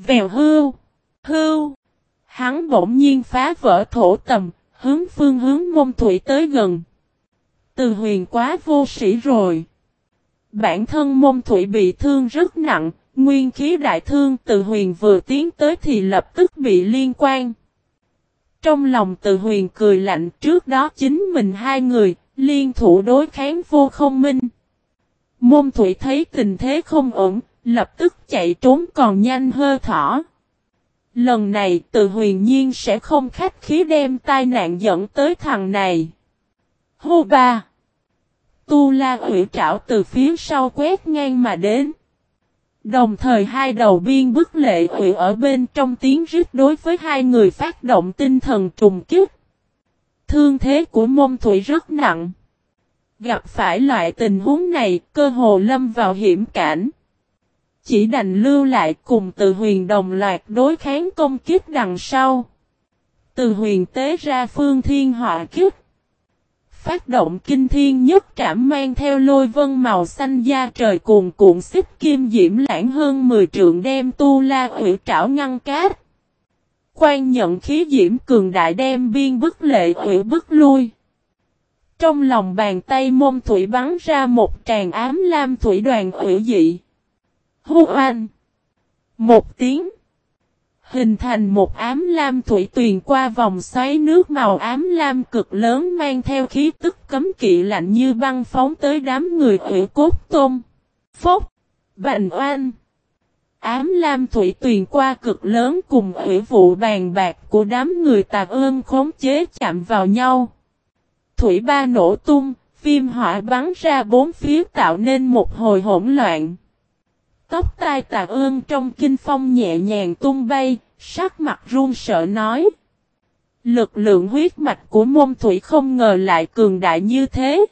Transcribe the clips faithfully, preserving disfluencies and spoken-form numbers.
Vèo hưu, hưu. Hắn bỗng nhiên phá vỡ thổ tầm, hướng phương hướng Môn Thủy tới gần. Từ Huyền quá vô sĩ rồi. Bản thân Môn Thủy bị thương rất nặng, nguyên khí đại thương. Từ Huyền vừa tiến tới thì lập tức bị liên quan. Trong lòng Từ Huyền cười lạnh, trước đó chính mình hai người, liên thủ đối kháng Vô Không Minh. Môn Thủy thấy tình thế không ổn, lập tức chạy trốn còn nhanh hơn thỏ. Lần này Từ Huyền nhiên sẽ không khách khí đem tai nạn dẫn tới thằng này. Hô ba! Tu La Hủy Trảo từ phía sau quét ngang mà đến. Đồng thời hai đầu biên bức lệ hủy ở bên trong tiếng rít đối với hai người phát động tinh thần trùng kích. Thương thế của Môn Thủy rất nặng. Gặp phải loại tình huống này, cơ hồ lâm vào hiểm cảnh. Chỉ đành lưu lại cùng Từ Huyền đồng loạt đối kháng công kích đằng sau. Từ Huyền tế ra phương thiên họa kích. Phát động kinh thiên nhất trảm mang theo lôi vân màu xanh da trời cuồn cuộn xích kim diễm lãng hơn mười trượng đem Tu La Hủy Trảo ngăn cát. Quan nhận khí diễm cường đại đem biên bức lệ hủy bức lui. Trong lòng bàn tay Môn Thủy bắn ra một tràng ám lam thủy đoàn hủy dị. Hô oanh! Một tiếng. Hình thành một ám lam thủy tuyền qua vòng xoáy nước màu ám lam cực lớn mang theo khí tức cấm kỵ lạnh như băng phóng tới đám người hủy cốt tôm. Phốc! Bành oanh! Ám lam thủy tuyền qua cực lớn cùng hủy vụ bàn bạc của đám người Tà Ơn khống chế chạm vào nhau. Thủy ba nổ tung, viêm hỏa bắn ra bốn phía tạo nên một hồi hỗn loạn. Tóc tai Tà Ơn trong kinh phong nhẹ nhàng tung bay, sắc mặt run sợ nói. Lực lượng huyết mạch của Môn Thủy không ngờ lại cường đại như thế.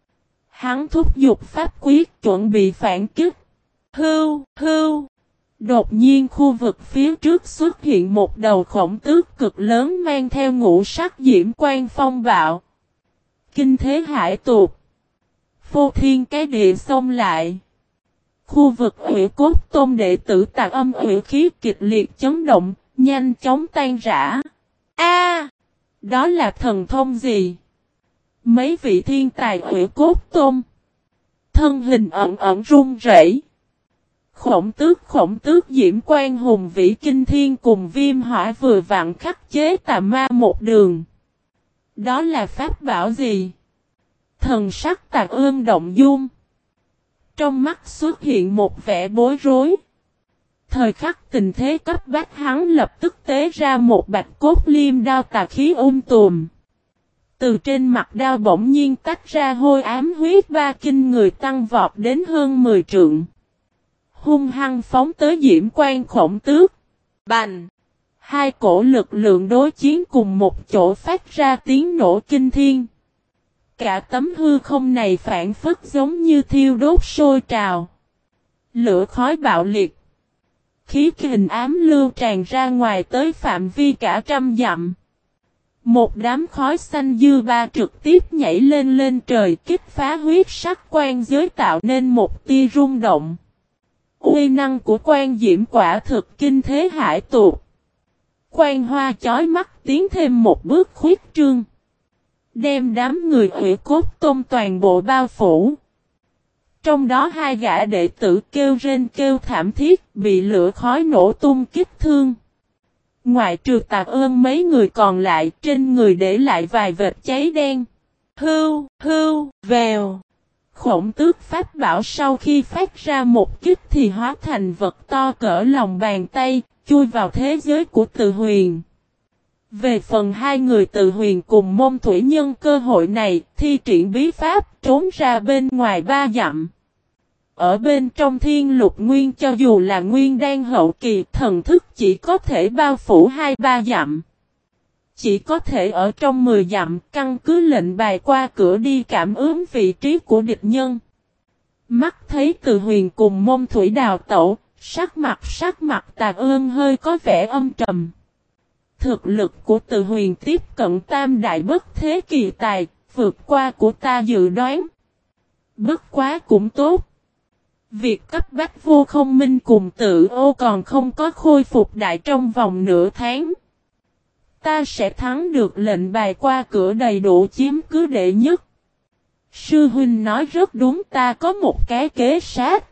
Hắn thúc giục pháp quyết chuẩn bị phản kích. Hưu, hưu. Đột nhiên khu vực phía trước xuất hiện một đầu khổng tước cực lớn mang theo ngũ sắc diễm quang phong bạo. Kinh thế hải tuột. Phô thiên cái địa xông lại. Khu vực hủy cốt tôn đệ tử Tà Âm hủy khí kịch liệt chấn động, nhanh chóng tan rã. A, đó là thần thông gì? Mấy vị thiên tài hủy cốt tôn. Thân hình ẩn ẩn run rẩy. Khổng tước khổng tước diễm quan hùng vĩ kinh thiên cùng viêm hỏa vừa vặn khắc chế tà ma một đường. Đó là pháp bảo gì? Thần sắc Tà Ơn động dung. Trong mắt xuất hiện một vẻ bối rối. Thời khắc tình thế cấp bách hắn lập tức tế ra một bạch cốt liêm đao tà khí um tùm. Từ trên mặt đao bỗng nhiên tách ra hôi ám huyết ba kinh người tăng vọt đến hơn mười trượng. Hung hăng phóng tới diễm quan khổng tước. Bành! Hai cổ lực lượng đối chiến cùng một chỗ phát ra tiếng nổ kinh thiên. Cả tấm hư không này phản phất giống như thiêu đốt sôi trào. Lửa khói bạo liệt. Khí kình ám lưu tràn ra ngoài tới phạm vi cả trăm dặm. Một đám khói xanh dư ba trực tiếp nhảy lên lên trời kích phá huyết sắc quan giới tạo nên một tia rung động. Uy năng của quan diễm quả thực kinh thế hải tuột. Quan hoa chói mắt tiến thêm một bước khuyết trương. Đem đám người hủy cốt tôn toàn bộ bao phủ. Trong đó hai gã đệ tử kêu rên kêu thảm thiết bị lửa khói nổ tung kích thương. Ngoại trừ Tà Ơn mấy người còn lại trên người để lại vài vệt cháy đen. Hưu, hưu, vèo. Khổng tước pháp bảo sau khi phát ra một kích thì hóa thành vật to cỡ lòng bàn tay, chui vào thế giới của Từ Huyền. Về phần hai người Từ Huyền cùng Môn Thủy nhân cơ hội này, thi triển bí pháp trốn ra bên ngoài ba dặm. Ở bên trong thiên lục nguyên cho dù là nguyên đan hậu kỳ thần thức chỉ có thể bao phủ hai ba dặm. Chỉ có thể ở trong mười dặm căn cứ lệnh bài qua cửa đi cảm ứng vị trí của địch nhân. Mắt thấy Từ Huyền cùng Môn Thủy đào tẩu, sắc mặt sắc mặt Tà Ơn hơi có vẻ âm trầm. Thực lực của Từ Huyền tiếp cận tam đại bất thế kỳ tài, vượt qua của ta dự đoán. Bất quá cũng tốt. Việc cấp bách Vô Không Minh cùng Tự Ô còn không có khôi phục đại trong vòng nửa tháng. Ta sẽ thắng được lệnh bài qua cửa đầy đủ chiếm cứ đệ nhất. Sư huynh nói rất đúng, ta có một cái kế sách.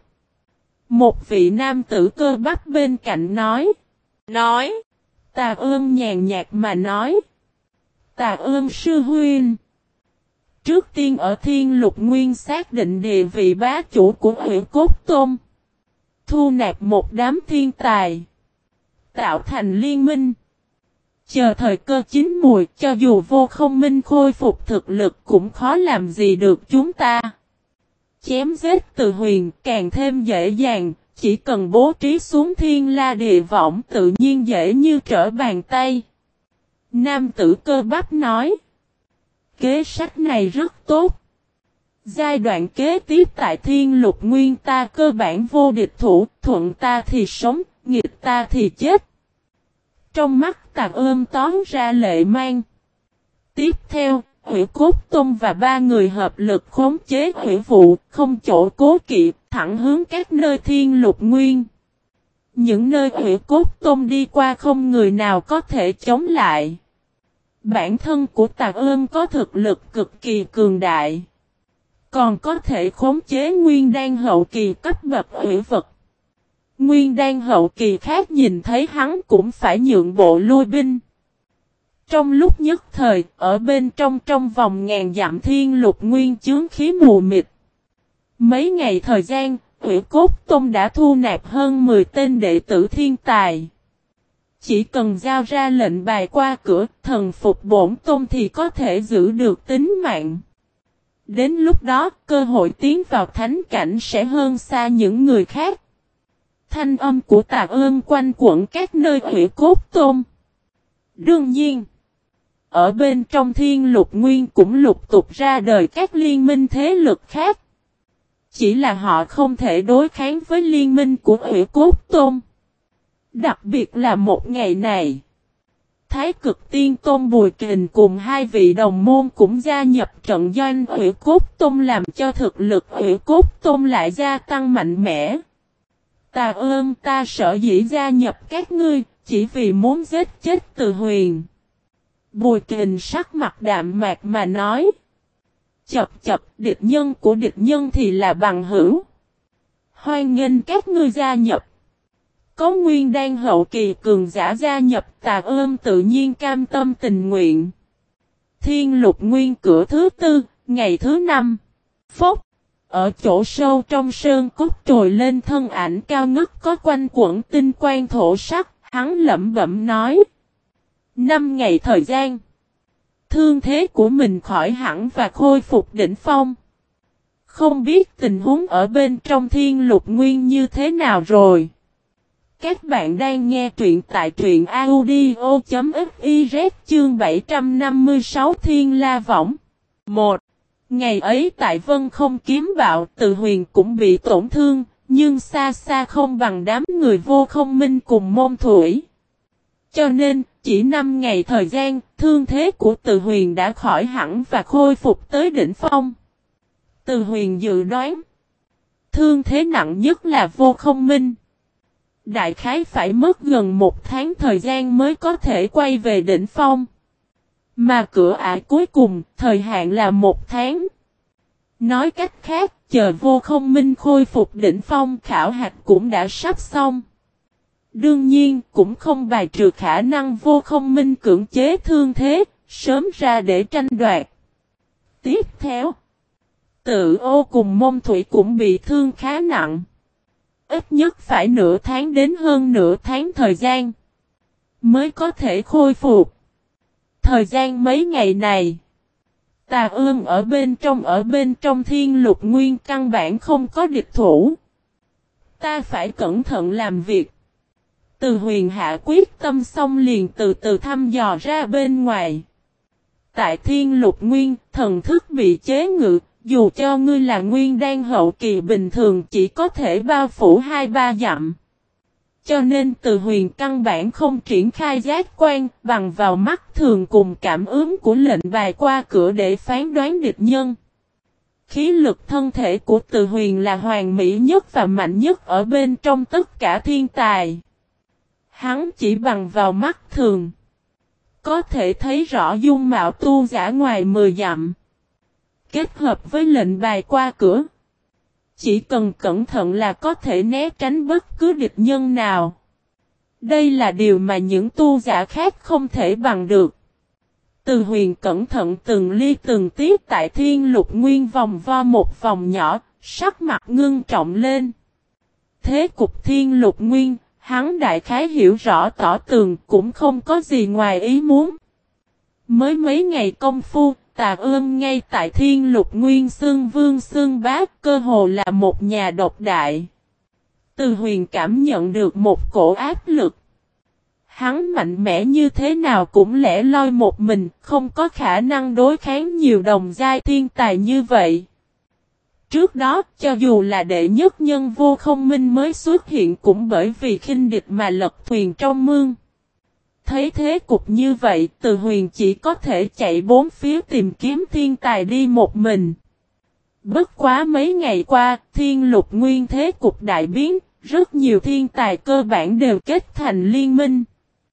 Một vị nam tử cơ bắp bên cạnh nói. Nói. Tạ Ơn nhàn nhạt mà nói. Tạ Ơn sư huynh. Trước tiên ở Thiên Lục Nguyên xác định địa vị bá chủ của Hủy Cốt Tôn. Thu nạp một đám thiên tài. Tạo thành liên minh. Chờ thời cơ chín mùi, cho dù Vô Không Minh khôi phục thực lực cũng khó làm gì được chúng ta. Chém giết Từ Huyền càng thêm dễ dàng, chỉ cần bố trí xuống thiên la địa võng tự nhiên dễ như trở bàn tay. Nam tử cơ bắp nói. Kế sách này rất tốt. Giai đoạn kế tiếp tại Thiên Lục Nguyên ta cơ bản vô địch thủ, thuận ta thì sống, nghịch ta thì chết. Trong mắt Tạ Ơn tóm ra lệ mang. Tiếp theo, Hủy Cốt Tôn và ba người hợp lực khống chế hủy vụ, không chỗ cố kỵ, thẳng hướng các nơi Thiên Lục Nguyên. Những nơi Hủy Cốt Tôn đi qua không người nào có thể chống lại. Bản thân của Tạ Ơn có thực lực cực kỳ cường đại. Còn có thể khống chế nguyên đan hậu kỳ cấp bậc hủy vật. Nguyên đan hậu kỳ khác nhìn thấy hắn cũng phải nhượng bộ lui binh. Trong lúc nhất thời, ở bên trong trong vòng ngàn dặm Thiên Lục Nguyên chướng khí mù mịt. Mấy ngày thời gian, Hủy Cốt Tôn đã thu nạp hơn mười tên đệ tử thiên tài. Chỉ cần giao ra lệnh bài qua cửa, thần phục bổn tôn thì có thể giữ được tính mạng. Đến lúc đó, cơ hội tiến vào thánh cảnh sẽ hơn xa những người khác. Thanh âm của Tạ Ơn quanh quẩn các nơi Hủy Cốt Tôn. Đương nhiên, ở bên trong Thiên Lục Nguyên cũng lục tục ra đời các liên minh thế lực khác. Chỉ là họ không thể đối kháng với liên minh của Hủy Cốt Tôn. Đặc biệt là một ngày này, Thái Cực Tiên Tôn Bùi Kình cùng hai vị đồng môn cũng gia nhập trận doanh Hủy Cốt Tôn làm cho thực lực Hủy Cốt Tôn lại gia tăng mạnh mẽ. Tạ Ơn ta sợ dĩ gia nhập các ngươi, chỉ vì muốn giết chết Từ Huyền. Bùi Kình sắc mặt đạm mạc mà nói. Chập chập, địch nhân của địch nhân thì là bằng hữu. Hoan nghênh các ngươi gia nhập. Có nguyên đan hậu kỳ cường giả gia nhập, Tạ Ơn tự nhiên cam tâm tình nguyện. Thiên Lục Nguyên cửa thứ tư, ngày thứ năm. Phốc. Ở chỗ sâu trong sơn cốt trồi lên thân ảnh cao ngất có quanh quẩn tinh quang thổ sắc, hắn lẩm bẩm nói. Năm ngày thời gian. Thương thế của mình khỏi hẳn và khôi phục đỉnh phong. Không biết tình huống ở bên trong Thiên Lục Nguyên như thế nào rồi. Các bạn đang nghe truyện tại truyện audio.fiz chương bảy trăm năm mươi sáu Thiên La Võng. một. Ngày ấy tại Vân Không Kiếm Bạo, Từ Huyền cũng bị tổn thương, nhưng xa xa không bằng đám người Vô Không Minh cùng Môn Thủy. Cho nên, chỉ năm ngày thời gian, thương thế của Từ Huyền đã khỏi hẳn và khôi phục tới đỉnh phong. Từ Huyền dự đoán, thương thế nặng nhất là Vô Không Minh. Đại khái phải mất gần một tháng thời gian mới có thể quay về đỉnh phong. Mà cửa ải cuối cùng, thời hạn là một tháng. Nói cách khác, chờ Vô Không Minh khôi phục đỉnh phong khảo hạch cũng đã sắp xong. Đương nhiên, cũng không bài trừ khả năng Vô Không Minh cưỡng chế thương thế, sớm ra để tranh đoạt. Tiếp theo, Tự Ô cùng Môn Thủy cũng bị thương khá nặng. Ít nhất phải nửa tháng đến hơn nửa tháng thời gian mới có thể khôi phục. Thời gian mấy ngày này, Tạ Ơn ở bên trong ở bên trong Thiên Lục Nguyên căn bản không có địch thủ. Ta phải cẩn thận làm việc. Từ Huyền hạ quyết tâm xong liền từ từ thăm dò ra bên ngoài. Tại Thiên Lục Nguyên, thần thức bị chế ngự, dù cho ngươi là nguyên đan hậu kỳ bình thường chỉ có thể bao phủ hai ba dặm. Cho nên Từ Huyền căn bản không triển khai giác quan, bằng vào mắt thường cùng cảm ứng của lệnh bài qua cửa để phán đoán địch nhân. Khí lực thân thể của Từ Huyền là hoàn mỹ nhất và mạnh nhất ở bên trong tất cả thiên tài. Hắn chỉ bằng vào mắt thường, có thể thấy rõ dung mạo tu giả ngoài mười dặm. Kết hợp với lệnh bài qua cửa, chỉ cần cẩn thận là có thể né tránh bất cứ địch nhân nào. Đây là điều mà những tu giả khác không thể bằng được. Từ Huyền cẩn thận từng ly từng tí tại thiên lục nguyên vòng vo một vòng nhỏ, sắc mặt ngưng trọng lên. Thế cục thiên lục nguyên, hắn đại khái hiểu rõ tỏ tường cũng không có gì ngoài ý muốn. Mới mấy ngày công phu, Tà Ưm ngay tại thiên lục nguyên xương vương xương bác cơ hồ là một nhà độc đại. Từ Huyền cảm nhận được một cổ áp lực. Hắn mạnh mẽ như thế nào cũng lẻ loi một mình, không có khả năng đối kháng nhiều đồng giai thiên tài như vậy. Trước đó, cho dù là đệ nhất nhân Vô Không Minh mới xuất hiện cũng bởi vì khinh địch mà lật thuyền trong mương. Thấy thế cục như vậy, Từ Huyền chỉ có thể chạy bốn phía tìm kiếm thiên tài đi một mình. Bất quá mấy ngày qua, thiên lục nguyên thế cục đại biến, rất nhiều thiên tài cơ bản đều kết thành liên minh.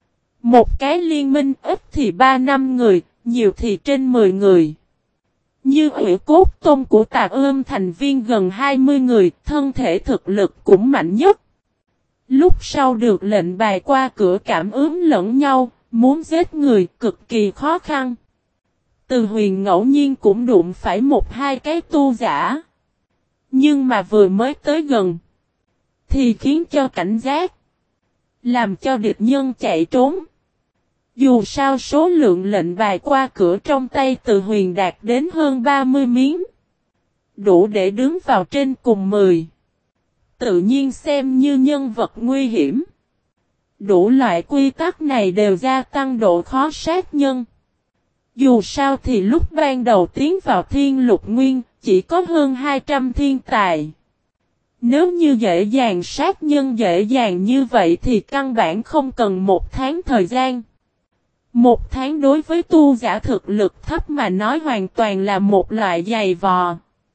Một cái liên minh ít thì ba năm người, nhiều thì trên mười người. Như Hủy Cốt Tôn của Tà Ưm thành viên gần hai mươi người, thân thể thực lực cũng mạnh nhất. Lúc sau được lệnh bài qua cửa cảm ứng lẫn nhau, muốn giết người cực kỳ khó khăn. Từ Huyền ngẫu nhiên cũng đụng phải một hai cái tu giả. Nhưng mà vừa mới tới gần, thì khiến cho cảnh giác, làm cho địch nhân chạy trốn. Dù sao số lượng lệnh bài qua cửa trong tay Từ Huyền đạt đến hơn ba mươi miếng. Đủ để đứng vào trên cùng mười. Tự nhiên xem như nhân vật nguy hiểm. Đủ loại quy tắc này đều gia tăng độ khó sát nhân. Dù sao thì lúc ban đầu tiến vào thiên lục nguyên, chỉ có hơn hai trăm thiên tài. Nếu như dễ dàng sát nhân dễ dàng như vậy thì căn bản không cần một tháng thời gian. Một tháng đối với tu giả thực lực thấp mà nói hoàn toàn là một loại dày vò.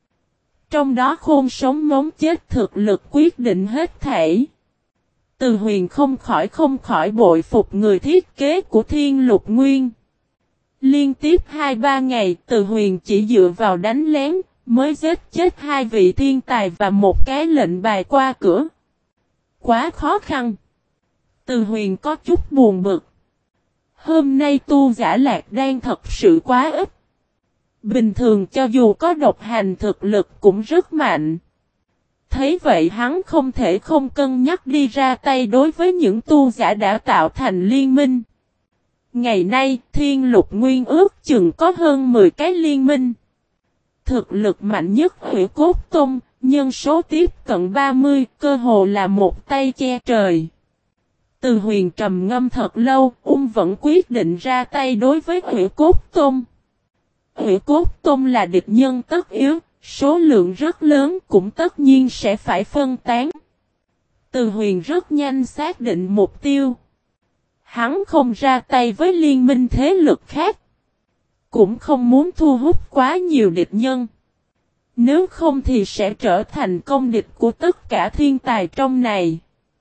Trong đó khôn sống mống chết thực lực quyết định hết thảy. Từ Huyền không khỏi không khỏi bội phục người thiết kế của thiên lục nguyên. Liên tiếp hai ba ngày Từ Huyền chỉ dựa vào đánh lén mới giết chết hai vị thiên tài và một cái lệnh bài qua cửa. Quá khó khăn. Từ Huyền có chút buồn bực. Hôm nay tu giả lạc đang thật sự quá ít. Bình thường cho dù có độc hành thực lực cũng rất mạnh. Thấy vậy hắn không thể không cân nhắc đi ra tay đối với những tu giả đã tạo thành liên minh. Ngày nay thiên lục nguyên ước chừng có hơn mười cái liên minh. Thực lực mạnh nhất Hủy Cốt Tôn, nhân số tiếp cận ba mươi, cơ hồ là một tay che trời. Từ Huyền trầm ngâm thật lâu, ung vẫn quyết định ra tay đối với Hủy Cốt Tôn. Hủy Cốt Tôn là địch nhân tất yếu, số lượng rất lớn cũng tất nhiên sẽ phải phân tán. Từ Huyền rất nhanh xác định mục tiêu. Hắn không ra tay với liên minh thế lực khác. Cũng không muốn thu hút quá nhiều địch nhân. Nếu không thì sẽ trở thành công địch của tất cả thiên tài trong này.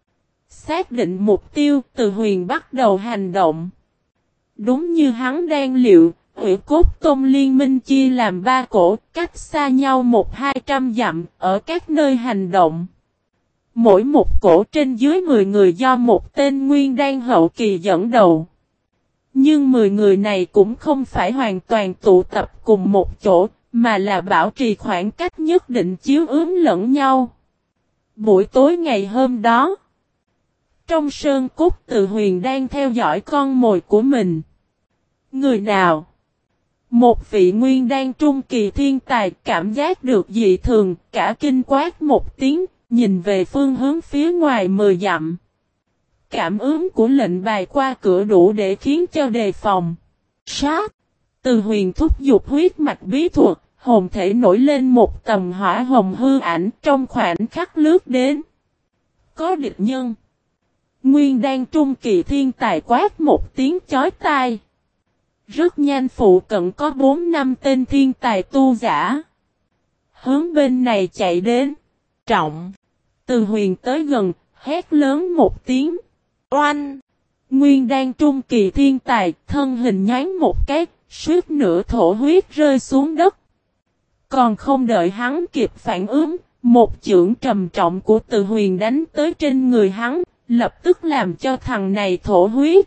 Xác định mục tiêu, Từ Huyền bắt đầu hành động. Đúng như hắn đang liệu, Hủy Cốt Tôn liên minh chia làm ba cổ, cách xa nhau một hai trăm dặm, ở các nơi hành động. Mỗi một cổ trên dưới mười người do một tên nguyên đan hậu kỳ dẫn đầu. Nhưng mười người này cũng không phải hoàn toàn tụ tập cùng một chỗ, mà là bảo trì khoảng cách nhất định chiếu ứng lẫn nhau. Buổi tối ngày hôm đó, trong sơn cốt Từ Huyền đang theo dõi con mồi của mình. Người nào? Một vị nguyên đan trung kỳ thiên tài cảm giác được dị thường, cả kinh quát một tiếng, nhìn về phương hướng phía ngoài mười dặm. Cảm ứng của lệnh bài qua cửa đủ để khiến cho đề phòng. Sát! Từ Huyền thúc giục huyết mạch bí thuật, hồn thể nổi lên một tầm hỏa hồng hư ảnh trong khoảnh khắc lướt đến. Có địch nhân. Nguyên đan trung kỳ thiên tài quát một tiếng chói tai. Rất nhanh phụ cận có bốn năm tên thiên tài tu giả. hướng bên này chạy đến. Trọng. Từ Huyền tới gần, hét lớn một tiếng. Oanh! Nguyên đan trung kỳ thiên tài, thân hình nhoáng một cái, suýt nửa thổ huyết rơi xuống đất. Còn không đợi hắn kịp phản ứng, một chưởng trầm trọng của Từ Huyền đánh tới trên người hắn, lập tức làm cho thằng này thổ huyết.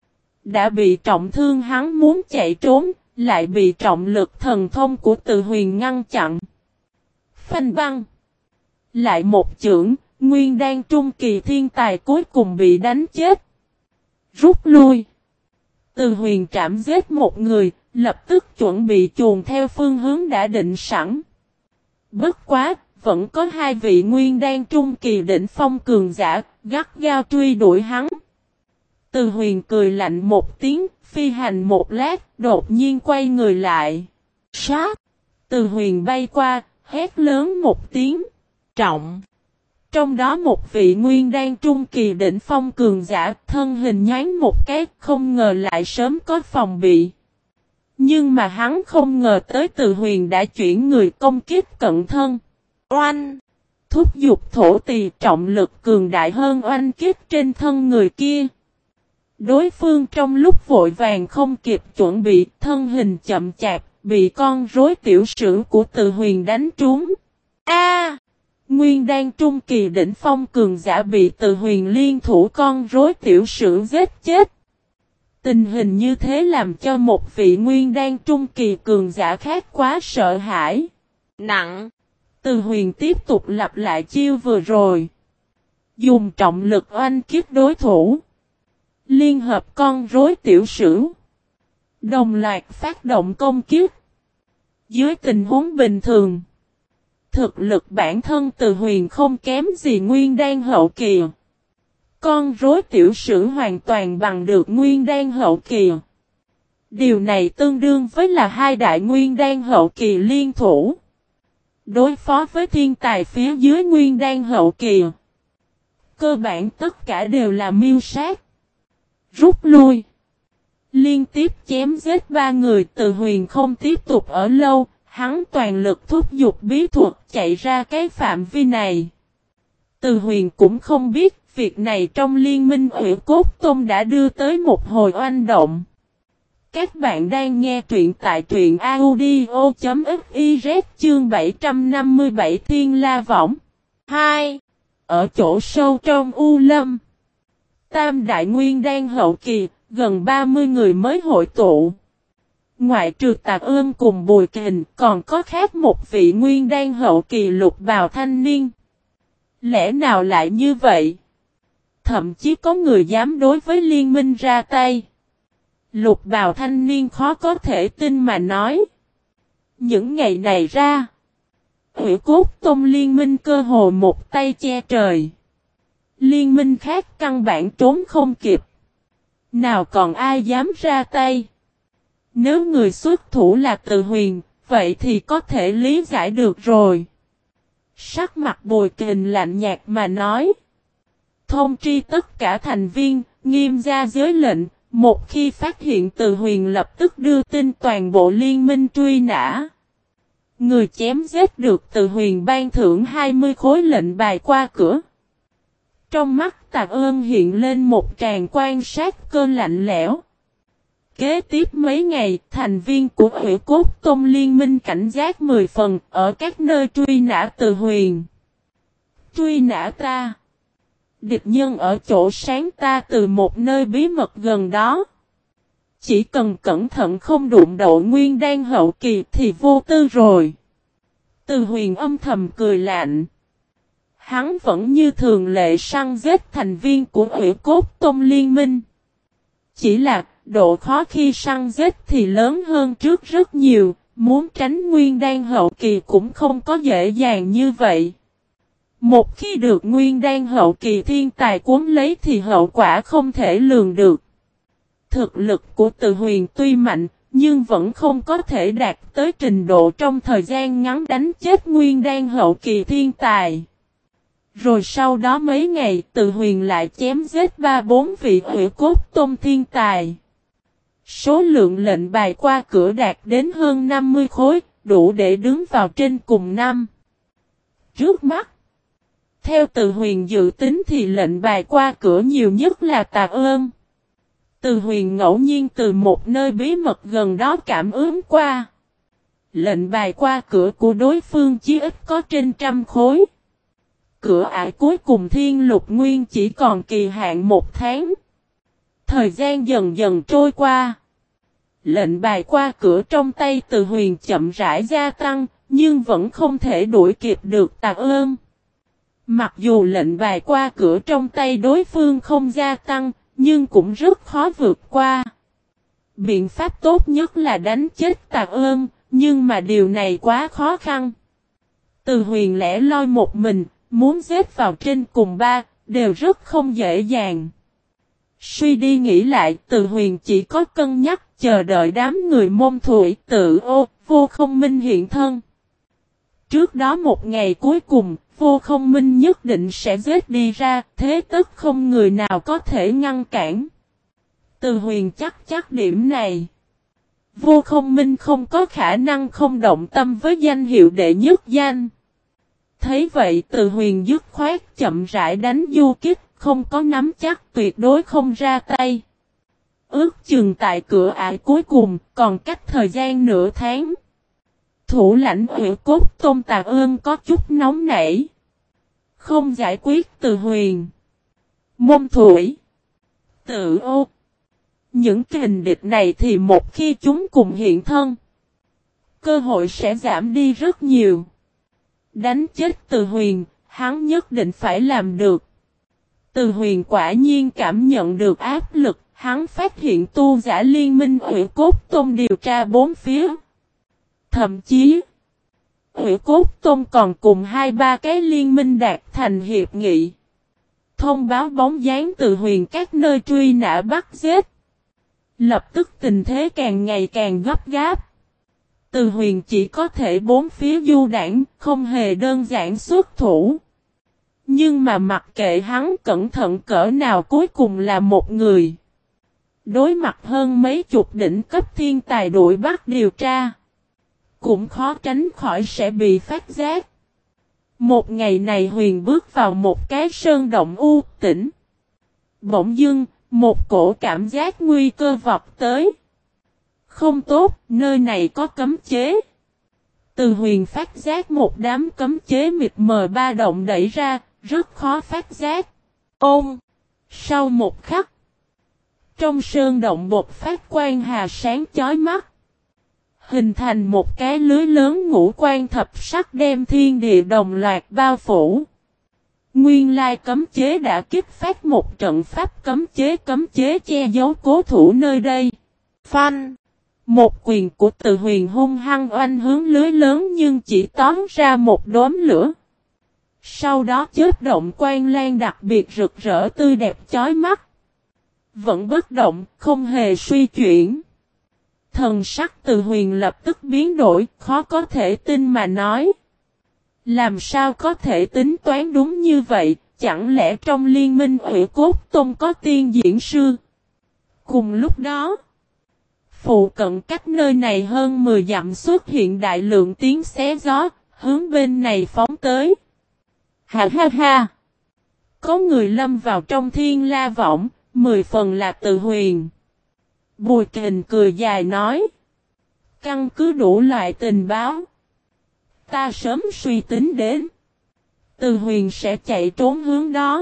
Đã bị trọng thương hắn muốn chạy trốn, lại bị trọng lực thần thông của Từ Huyền ngăn chặn. Phanh băng! Lại một chưởng, nguyên đan trung kỳ thiên tài cuối cùng bị đánh chết. Rút lui. Từ Huyền trảm giết một người, lập tức chuẩn bị chuồn theo phương hướng đã định sẵn. Bất quá, vẫn có hai vị nguyên đan trung kỳ đỉnh phong cường giả, gắt gao truy đuổi hắn. Từ Huyền cười lạnh một tiếng, phi hành một lát, đột nhiên quay người lại. Sát! Từ Huyền bay qua, hét lớn một tiếng. Trọng! Trong đó một vị nguyên đan trung kỳ đỉnh phong cường giả, thân hình nhoáng một cái, không ngờ lại sớm có phòng bị. Nhưng mà hắn không ngờ tới Từ Huyền đã chuyển người công kích cận thân. Oanh! Thúc giục thổ tỳ trọng lực cường đại hơn oanh kích trên thân người kia. Đối phương trong lúc vội vàng không kịp chuẩn bị, thân hình chậm chạp, bị con rối tiểu sử của Từ Huyền đánh trúng. A! Nguyên đan trung kỳ đỉnh phong cường giả bị Từ Huyền liên thủ con rối tiểu sử giết chết. Tình hình như thế làm cho một vị nguyên đan trung kỳ cường giả khác quá sợ hãi. Nặng! Từ Huyền tiếp tục lặp lại chiêu vừa rồi. Dùng trọng lực oanh kích đối thủ. Liên hợp con rối tiểu sử. Đồng loạt phát động công kích. Dưới tình huống bình thường, thực lực bản thân Từ Huyền không kém gì nguyên đan hậu kỳ. Con rối tiểu sử hoàn toàn bằng được nguyên đan hậu kỳ. Điều này tương đương với là hai đại nguyên đan hậu kỳ liên thủ. Đối phó với thiên tài phía dưới nguyên đan hậu kỳ. Cơ bản tất cả đều là miêu sát. Rút lui. Liên tiếp chém giết ba người, Từ Huyền không tiếp tục ở lâu, hắn toàn lực thúc giục bí thuật chạy ra cái phạm vi này. Từ Huyền cũng không biết, việc này trong Liên minh Hủy Cốt Tôn đã đưa tới một hồi oanh động. Các bạn đang nghe truyện tại truyện audio chấm fiz chương bảy trăm năm mươi bảy Thiên La Võng. hai. Ở chỗ sâu trong U Lâm. Tam đại nguyên đan hậu kỳ, gần ba mươi người mới hội tụ. Ngoại trừ Tạc Ưm cùng Bùi Kình, còn có khác một vị nguyên đan hậu kỳ lục bào thanh niên. Lẽ nào lại như vậy? Thậm chí có người dám đối với liên minh ra tay. Lục bào thanh niên khó có thể tin mà nói. Những ngày này ra, Hủy Cốt Tôn liên minh cơ hồ một tay che trời. Liên minh khác căn bản trốn không kịp. Nào còn ai dám ra tay? Nếu người xuất thủ là Từ Huyền, vậy thì có thể lý giải được rồi. Sắc mặt Bùi Kình lạnh nhạt mà nói. Thông tri tất cả thành viên, nghiêm ra giới lệnh, một khi phát hiện Từ Huyền lập tức đưa tin toàn bộ liên minh truy nã. Người chém giết được Từ Huyền ban thưởng hai mươi khối lệnh bài qua cửa. Trong mắt Tạc Ưm hiện lên một tràng quan sát cơ lạnh lẽo. Kế tiếp mấy ngày, thành viên của Hủy Cốt Tôn liên minh cảnh giác mười phần ở các nơi truy nã Từ Huyền. Truy nã ta. Địch nhân ở chỗ sáng ta từ một nơi bí mật gần đó. Chỉ cần cẩn thận không đụng độ nguyên đan hậu kỳ thì vô tư rồi. Từ Huyền âm thầm cười lạnh. Hắn vẫn như thường lệ săn giết thành viên của Hủy Cốt Tôn liên minh. Chỉ là độ khó khi săn giết thì lớn hơn trước rất nhiều, muốn tránh nguyên đan hậu kỳ cũng không có dễ dàng như vậy. Một khi được nguyên đan hậu kỳ thiên tài cuốn lấy thì hậu quả không thể lường được. Thực lực của Từ Huyền tuy mạnh, nhưng vẫn không có thể đạt tới trình độ trong thời gian ngắn đánh chết nguyên đan hậu kỳ thiên tài. Rồi sau đó mấy ngày Từ Huyền lại chém giết ba bốn vị Hủy Cốt Tôn thiên tài. Số lượng lệnh bài qua cửa đạt đến hơn năm mươi khối, đủ để đứng vào trên cùng năm. Trước mắt, theo Từ Huyền dự tính thì lệnh bài qua cửa nhiều nhất là Tạ Ơn. Từ Huyền ngẫu nhiên từ một nơi bí mật gần đó cảm ứng qua. Lệnh bài qua cửa của đối phương chí ít có trên trăm khối. Cửa ải cuối cùng Thiên Lục Nguyên chỉ còn kỳ hạn một tháng. Thời gian dần dần trôi qua. Lệnh bài qua cửa trong tay Từ Huyền chậm rãi gia tăng, nhưng vẫn không thể đuổi kịp được Tạ Ơn. Mặc dù lệnh bài qua cửa trong tay đối phương không gia tăng, nhưng cũng rất khó vượt qua. Biện pháp tốt nhất là đánh chết Tạ Ơn, nhưng mà điều này quá khó khăn. Từ Huyền lẻ loi một mình, muốn giết vào trên cùng ba, đều rất không dễ dàng. Suy đi nghĩ lại, Từ Huyền chỉ có cân nhắc chờ đợi đám người Môn Thủy Tự Ô, Vô Không Minh hiện thân. Trước đó một ngày cuối cùng, Vô Không Minh nhất định sẽ giết đi ra, thế tất không người nào có thể ngăn cản. Từ Huyền chắc chắc điểm này. Vô Không Minh không có khả năng không động tâm với danh hiệu đệ nhất danh. Thấy vậy Từ Huyền dứt khoát chậm rãi đánh du kích, không có nắm chắc tuyệt đối không ra tay. Ước chừng tại cửa ải cuối cùng, còn cách thời gian nửa tháng. Thủ lãnh Hủy Cốt Tôn Tạ Ơn có chút nóng nảy. Không giải quyết Từ Huyền. Môn Thủy. Tự Ô. Những kình địch này thì một khi chúng cùng hiện thân, cơ hội sẽ giảm đi rất nhiều. Đánh chết Từ Huyền, hắn nhất định phải làm được. Từ Huyền quả nhiên cảm nhận được áp lực, hắn phát hiện tu giả liên minh Hủy Cốt Tôn điều tra bốn phía. Thậm chí, Hủy Cốt Tôn còn cùng hai ba cái liên minh đạt thành hiệp nghị. Thông báo bóng dáng Từ Huyền các nơi truy nã bắt giết. Lập tức tình thế càng ngày càng gấp gáp. Từ Huyền chỉ có thể bốn phía du đảng, không hề đơn giản xuất thủ. Nhưng mà mặc kệ hắn cẩn thận cỡ nào cuối cùng là một người. Đối mặt hơn mấy chục đỉnh cấp thiên tài đuổi bắt điều tra, cũng khó tránh khỏi sẽ bị phát giác. Một ngày này Huyền bước vào một cái sơn động u tĩnh. Bỗng dưng, một cổ cảm giác nguy cơ vọt tới. Không tốt, nơi này có cấm chế. Từ Huyền phát giác một đám cấm chế mịt mờ ba động đẩy ra, rất khó phát giác. Ôm! Sau một khắc, trong sơn động bột phát quang hà sáng chói mắt. Hình thành một cái lưới lớn ngũ quan thập sắc đem thiên địa đồng loạt bao phủ. Nguyên lai cấm chế đã kích phát một trận pháp cấm chế cấm chế che giấu cố thủ nơi đây. Phanh! Một quyền của Từ Huyền hung hăng oanh hướng lưới lớn nhưng chỉ tóm ra một đốm lửa. Sau đó chớp động quang lan đặc biệt rực rỡ tươi đẹp chói mắt. Vẫn bất động, không hề suy chuyển. Thần sắc Từ Huyền lập tức biến đổi, khó có thể tin mà nói. Làm sao có thể tính toán đúng như vậy, chẳng lẽ trong liên minh Hủy Cốt Tôn có tiên diễn sư? Cùng lúc đó, phụ cận cách nơi này hơn mười dặm xuất hiện đại lượng tiếng xé gió, hướng bên này phóng tới. Ha ha ha! Có người lâm vào trong thiên la võng, mười phần là Từ Huyền. Bùi Kình cười dài nói. Căn cứ đủ loại tình báo, ta sớm suy tính đến. Từ Huyền sẽ chạy trốn hướng đó.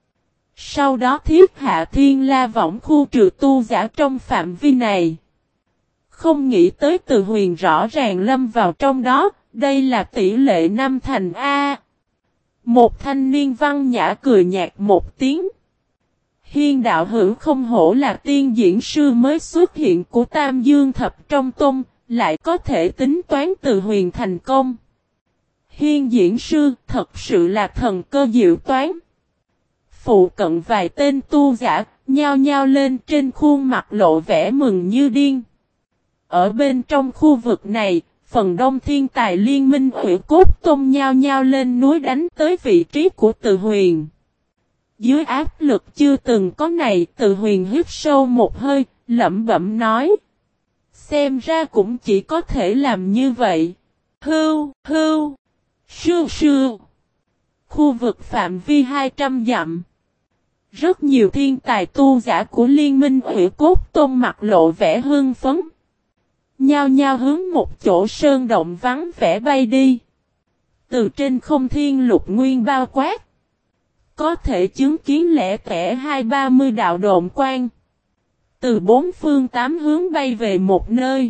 Sau đó thiết hạ thiên la võng khu trừ tu giả trong phạm vi này. Không nghĩ tới Từ Huyền rõ ràng lâm vào trong đó, đây là tỷ lệ năm thành A. Một thanh niên văn nhã cười nhạt một tiếng. Hiên đạo hữu không hổ là tiên diễn sư mới xuất hiện của Tam Dương Thập trong tôn, lại có thể tính toán Từ Huyền thành công. Hiên diễn sư thật sự là thần cơ diệu toán. Phụ cận vài tên tu giả, nhao nhao lên trên khuôn mặt lộ vẻ mừng như điên. Ở bên trong khu vực này, phần đông thiên tài liên minh Hủy Cốt Tôn nhao nhao lên núi đánh tới vị trí của Từ Huyền. Dưới áp lực chưa từng có này, Từ Huyền hít sâu một hơi, lẩm bẩm nói. Xem ra cũng chỉ có thể làm như vậy. Hưu, hưu. Sưu sưu. Khu vực phạm vi hai trăm dặm. Rất nhiều thiên tài tu giả của Liên minh Hủy Cốt Tôn mặt lộ vẻ hưng phấn. Nhao nhao hướng một chỗ sơn động vắng vẻ bay đi. Từ trên không thiên lục nguyên bao quát. Có thể chứng kiến lẻ tẻ hai ba mươi đạo độn quang. Từ bốn phương tám hướng bay về một nơi.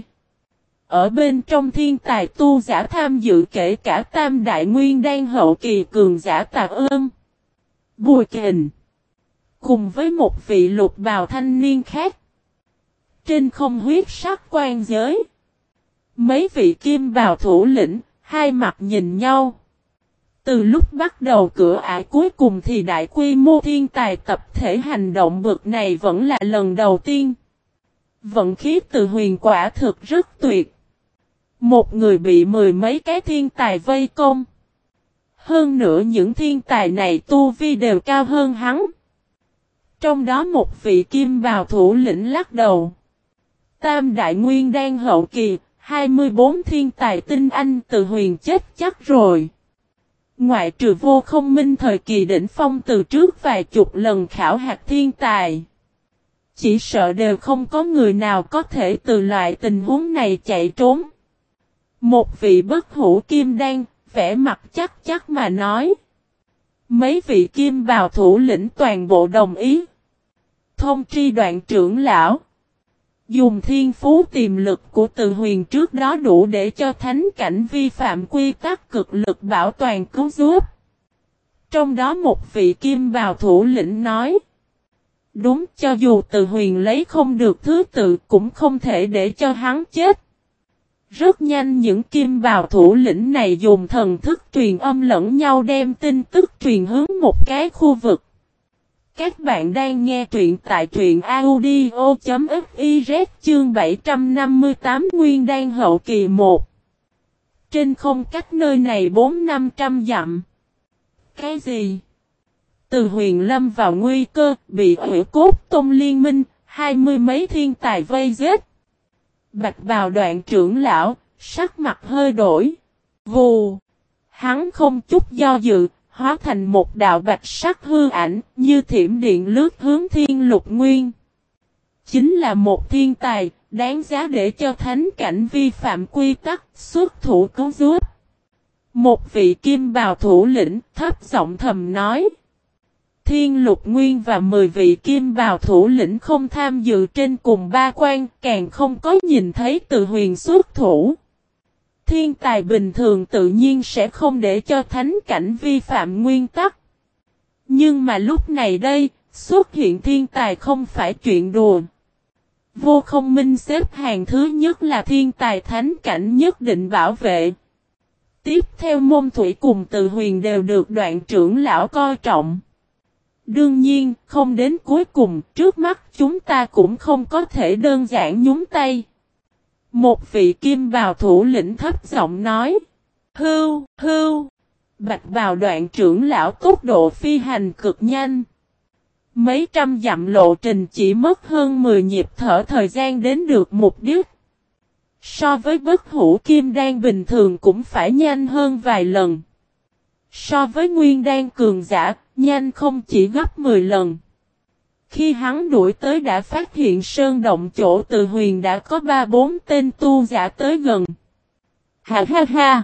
Ở bên trong thiên tài tu giả tham dự kể cả tam đại nguyên đan hậu kỳ cường giả Tạc Ôm, Bùi Kình, cùng với một vị lục bào thanh niên khác. Trên không huyết sắc quan giới, mấy vị kim bào thủ lĩnh, hai mặt nhìn nhau. Từ lúc bắt đầu cửa ải cuối cùng thì đại quy mô thiên tài tập thể hành động bực này vẫn là lần đầu tiên. Vận khí từ huyền quả thực rất tuyệt. Một người bị mười mấy cái thiên tài vây công. Hơn nữa những thiên tài này tu vi đều cao hơn hắn. Trong đó một vị kim bào thủ lĩnh lắc đầu. Tam đại nguyên đan hậu kỳ, hai mươi bốn thiên tài tinh anh từ huyền chết chắc rồi. Ngoại trừ Vô Không Minh thời kỳ đỉnh phong từ trước vài chục lần khảo hạt thiên tài. Chỉ sợ đều không có người nào có thể từ loại tình huống này chạy trốn. Một vị bất hủ kim đan, vẻ mặt chắc chắc mà nói. Mấy vị kim bào thủ lĩnh toàn bộ đồng ý. Thông tri đoạn trưởng lão. Dùng thiên phú tiềm lực của Từ Huyền trước đó đủ để cho thánh cảnh vi phạm quy tắc cực lực bảo toàn cứu giúp. Trong đó một vị kim bào thủ lĩnh nói. Đúng, cho dù Từ Huyền lấy không được thứ tự cũng không thể để cho hắn chết. Rất nhanh những kim bào thủ lĩnh này dùng thần thức truyền âm lẫn nhau đem tin tức truyền hướng một cái khu vực. Các bạn đang nghe truyện tại truyện audio.fiz chương bảy trăm năm mươi tám Nguyên Đan hậu kỳ một. Trên không cách nơi này bốn năm trăm dặm. Cái gì? Từ Huyền lâm vào nguy cơ, bị Hủy Cốt Tôn liên minh, hai mươi mấy thiên tài vây giết. Bạch bào đoạn trưởng lão, sắc mặt hơi đổi. Vù! Hắn không chút do dự, hóa thành một đạo bạch sắc hư ảnh, như thiểm điện lướt hướng thiên lục nguyên. Chính là một thiên tài, đáng giá để cho thánh cảnh vi phạm quy tắc, xuất thủ cứu giúp. Một vị kim bào thủ lĩnh, thấp giọng thầm nói. Thiên lục nguyên và mười vị kim bào thủ lĩnh không tham dự trên cùng ba quan, càng không có nhìn thấy Từ Huyền xuất thủ. Thiên tài bình thường tự nhiên sẽ không để cho thánh cảnh vi phạm nguyên tắc. Nhưng mà lúc này đây, xuất hiện thiên tài không phải chuyện đùa. Vô Không Minh xếp hàng thứ nhất là thiên tài thánh cảnh nhất định bảo vệ. Tiếp theo Môn Thủy cùng Từ Huyền đều được đoạn trưởng lão coi trọng. Đương nhiên, không đến cuối cùng, trước mắt chúng ta cũng không có thể đơn giản nhúng tay. Một vị kim bào thủ lĩnh thấp giọng nói. Hưu, hưu. Bạch bào đoạn trưởng lão tốc độ phi hành cực nhanh. Mấy trăm dặm lộ trình chỉ mất hơn mười nhịp thở thời gian đến được mục đích. So với bất hủ kim đan bình thường cũng phải nhanh hơn vài lần. So với nguyên đan cường giả, nhanh không chỉ gấp mười lần. Khi hắn đuổi tới đã phát hiện sơn động chỗ Từ Huyền đã có ba bốn tên tu giả tới gần. Ha ha ha!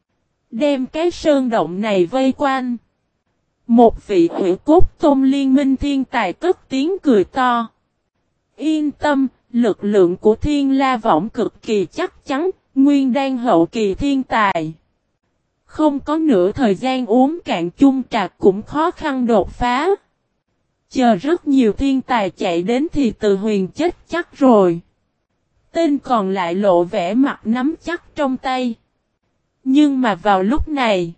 Đem cái sơn động này vây quanh. Một vị Hủy Cốt Tôn liên minh thiên tài cất tiếng cười to. Yên tâm, lực lượng của Thiên La Võng cực kỳ chắc chắn, nguyên đan hậu kỳ thiên tài. Không có nửa thời gian uống cạn chung trà cũng khó khăn đột phá. Chờ rất nhiều thiên tài chạy đến thì Từ Huyền chết chắc rồi. Tên còn lại lộ vẻ mặt nắm chắc trong tay. Nhưng mà vào lúc này,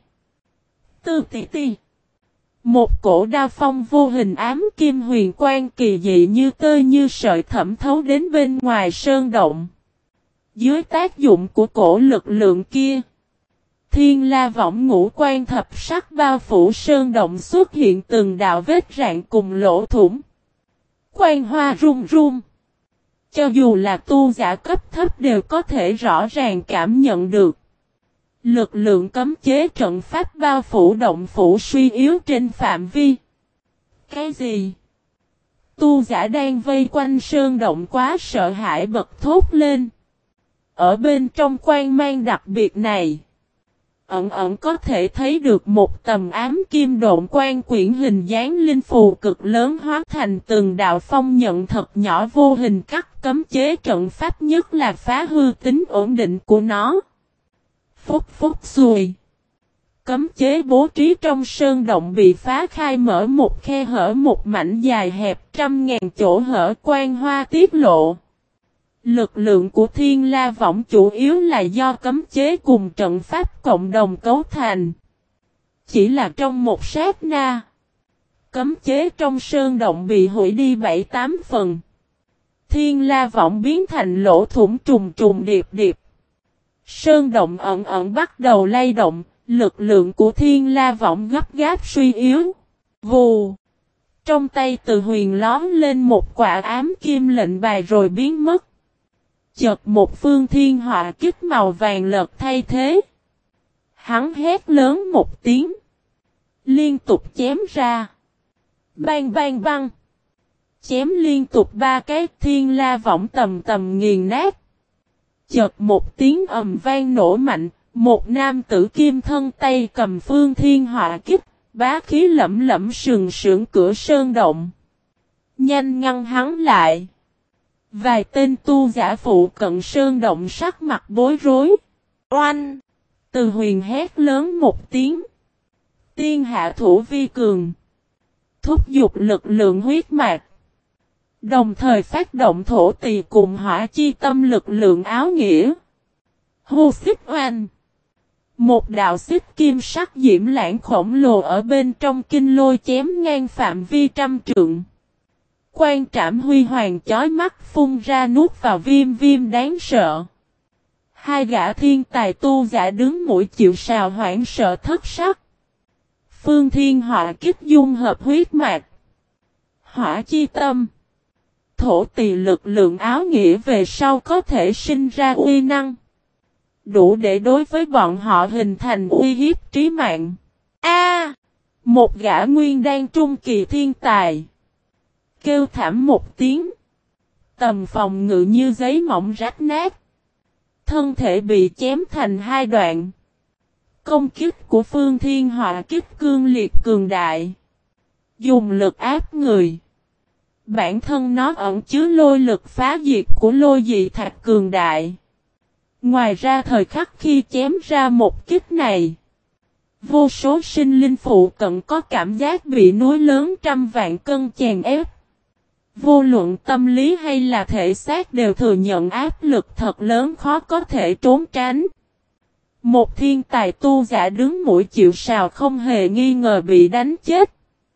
Tư tỷ tỷ, một cổ đao phong vô hình ám kim huyền quang kỳ dị như tơ như sợi thẩm thấu đến bên ngoài sơn động. Dưới tác dụng của cổ lực lượng kia, Thiên La Võng ngũ quan thập sắc bao phủ sơn động xuất hiện từng đạo vết rạn cùng lỗ thủng. Quan hoa run run. Cho dù là tu giả cấp thấp đều có thể rõ ràng cảm nhận được. Lực lượng cấm chế trận pháp bao phủ động phủ suy yếu trên phạm vi. Cái gì? Tu giả đang vây quanh sơn động quá sợ hãi bật thốt lên. Ở bên trong quan mang đặc biệt này, ẩn ẩn có thể thấy được một tầm ám kim độn quan quyển hình dáng linh phù cực lớn hóa thành từng đạo phong nhận thật nhỏ vô hình cắt cấm chế trận pháp, nhất là phá hư tính ổn định của nó. Phúc phúc xùi. Cấm chế bố trí trong sơn động bị phá khai, mở một khe hở, một mảnh dài hẹp trăm ngàn chỗ hở, quang hoa tiết lộ. Lực lượng của Thiên La Võng chủ yếu là do cấm chế cùng trận pháp cộng đồng cấu thành. Chỉ là trong một sát na, cấm chế trong sơn động bị hủy đi bảy tám phần. Thiên La Võng biến thành lỗ thủng trùng trùng điệp điệp. Sơn động ẩn ẩn bắt đầu lay động, lực lượng của Thiên La Võng gấp gáp suy yếu. Vù! Trong tay Từ Huyền lóm lên một quả ám kim lệnh bài rồi biến mất. Chợt một phương thiên họa kích màu vàng lật thay thế. Hắn hét lớn một tiếng, liên tục chém ra. Bang bang bang. Chém liên tục ba cái, Thiên La Võng tầm tầm nghiền nát. Chợt một tiếng ầm vang nổ mạnh, một nam tử kim thân tay cầm phương thiên họa kích, bá khí lẫm lẫm sừng sững cửa sơn động. Nhanh ngăn hắn lại. Vài tên tu giả phụ cận sơn động sắc mặt bối rối. Oanh! Từ Huyền hét lớn một tiếng. Tiên hạ thủ vi cường. Thúc giục lực lượng huyết mạch. Đồng thời phát động thổ tỳ cùng hỏa chi tâm lực lượng áo nghĩa. Hô xích oanh! Một đạo xích kim sắc diễm lãng khổng lồ ở bên trong kinh lôi chém ngang phạm vi trăm trượng. Quan trảm huy hoàng chói mắt phun ra nuốt vào viêm viêm đáng sợ. Hai gã thiên tài tu giả đứng mũi chịu sào hoảng sợ thất sắc. Phương thiên họa kích dung hợp huyết mạch. Hỏa chi tâm. Thổ tỳ lực lượng áo nghĩa về sau có thể sinh ra uy năng. Đủ để đối với bọn họ hình thành uy hiếp trí mạng. A! Một gã nguyên đan trung kỳ thiên tài. Kêu thảm một tiếng. Tầm phòng ngự như giấy mỏng rách nát. Thân thể bị chém thành hai đoạn. Công kích của phương thiên họa kích cương liệt cường đại. Dùng lực áp người. Bản thân nó ẩn chứa lôi lực phá diệt của lôi dị thạch cường đại. Ngoài ra thời khắc khi chém ra một kích này, vô số sinh linh phụ cận có cảm giác bị núi lớn trăm vạn cân chèn ép. Vô luận tâm lý hay là thể xác đều thừa nhận áp lực thật lớn khó có thể trốn tránh. Một thiên tài tu giả đứng mũi chịu sào không hề nghi ngờ bị đánh chết.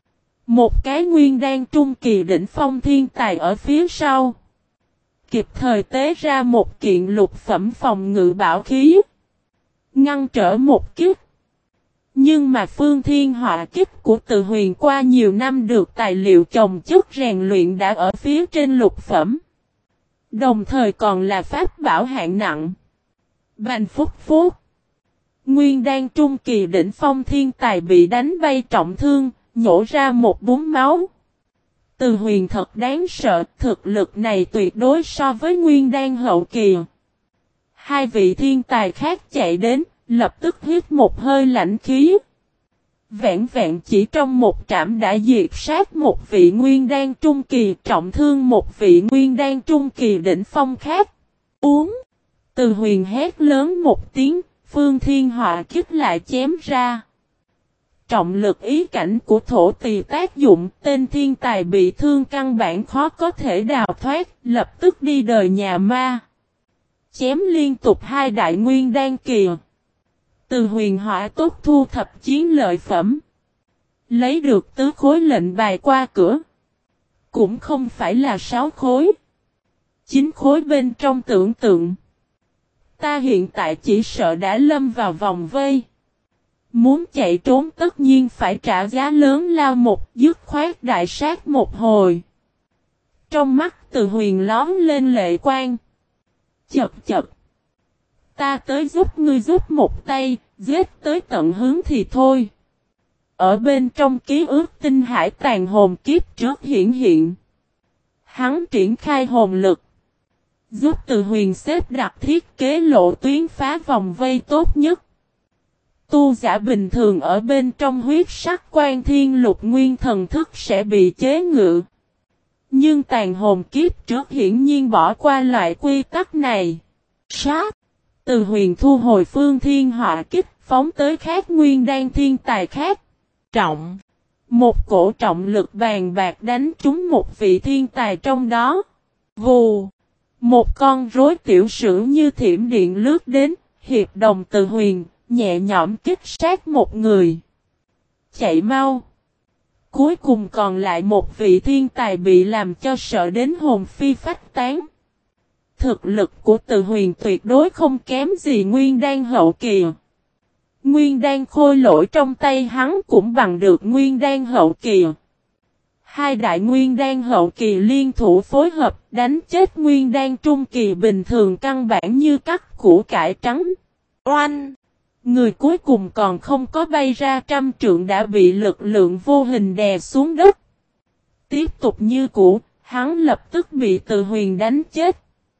Một cái nguyên đan trung kỳ đỉnh phong thiên tài ở phía sau. Kịp thời tế ra một kiện lục phẩm phòng ngự bảo khí. Ngăn trở một kiếp. Nhưng mà phương thiên họa kích của Từ Huyền qua nhiều năm được tài liệu chồng chất rèn luyện đã ở phía trên lục phẩm. Đồng thời còn là pháp bảo hạng nặng. Bành phúc phúc. Nguyên đan trung kỳ đỉnh phong thiên tài bị đánh bay trọng thương, nhổ ra một búng máu. Từ Huyền thật đáng sợ, thực lực này tuyệt đối so với nguyên đan hậu kỳ. Hai vị thiên tài khác chạy đến, lập tức hít một hơi lạnh khí. Vẹn vẹn chỉ trong một trảm đã diệt sát một vị nguyên đan trung kỳ, trọng thương một vị nguyên đan trung kỳ đỉnh phong khác. Uống! Từ Huyền hét lớn một tiếng, phương thiên họa kích lại chém ra. Trọng lực ý cảnh của thổ tỳ tác dụng, tên thiên tài bị thương căn bản khó có thể đào thoát, lập tức đi đời nhà ma. Chém liên tục hai đại nguyên đan kỳ. Từ Huyền hỏa tốt thu thập chiến lợi phẩm. Lấy được tứ khối lệnh bài qua cửa. Cũng không phải là sáu khối. Chín khối bên trong tưởng tượng. Ta hiện tại chỉ sợ đã lâm vào vòng vây. Muốn chạy trốn tất nhiên phải trả giá lớn lao một, dứt khoát đại sát một hồi. Trong mắt Từ Huyền lóm lên lệ quang. Chập chập. ta tới giúp ngươi giúp một tay, giết tới tận hướng thì thôi. Ở bên trong ký ức tinh hải tàn hồn kiếp trước hiển hiện. Hắn triển khai hồn lực. Giúp Từ Huyền xếp đặt thiết kế lộ tuyến phá vòng vây tốt nhất. Tu giả bình thường ở bên trong huyết sắc quan thiên lục nguyên thần thức sẽ bị chế ngự. Nhưng tàn hồn kiếp trước hiển nhiên bỏ qua loại quy tắc này. Sát. Từ Huyền thu hồi phương thiên họa kích phóng tới khác nguyên đan thiên tài khác. Trọng. Một cổ trọng lực bàn bạc đánh trúng một vị thiên tài trong đó. Vù. Một con rối tiểu sử như thiểm điện lướt đến, hiệp đồng Từ Huyền, nhẹ nhõm kích sát một người. Chạy mau. Cuối cùng còn lại một vị thiên tài bị làm cho sợ đến hồn phi phách tán. Thực lực của Từ Huyền tuyệt đối không kém gì nguyên đan hậu kỳ. Nguyên đan khôi lỗi trong tay hắn cũng bằng được nguyên đan hậu kỳ. Hai đại nguyên đan hậu kỳ liên thủ phối hợp đánh chết nguyên đan trung kỳ bình thường căn bản như cắt củ cải trắng. Oanh! Người cuối cùng còn không có bay ra trăm trượng đã bị lực lượng vô hình đè xuống đất. Tiếp tục như cũ, hắn lập tức bị Từ Huyền đánh chết.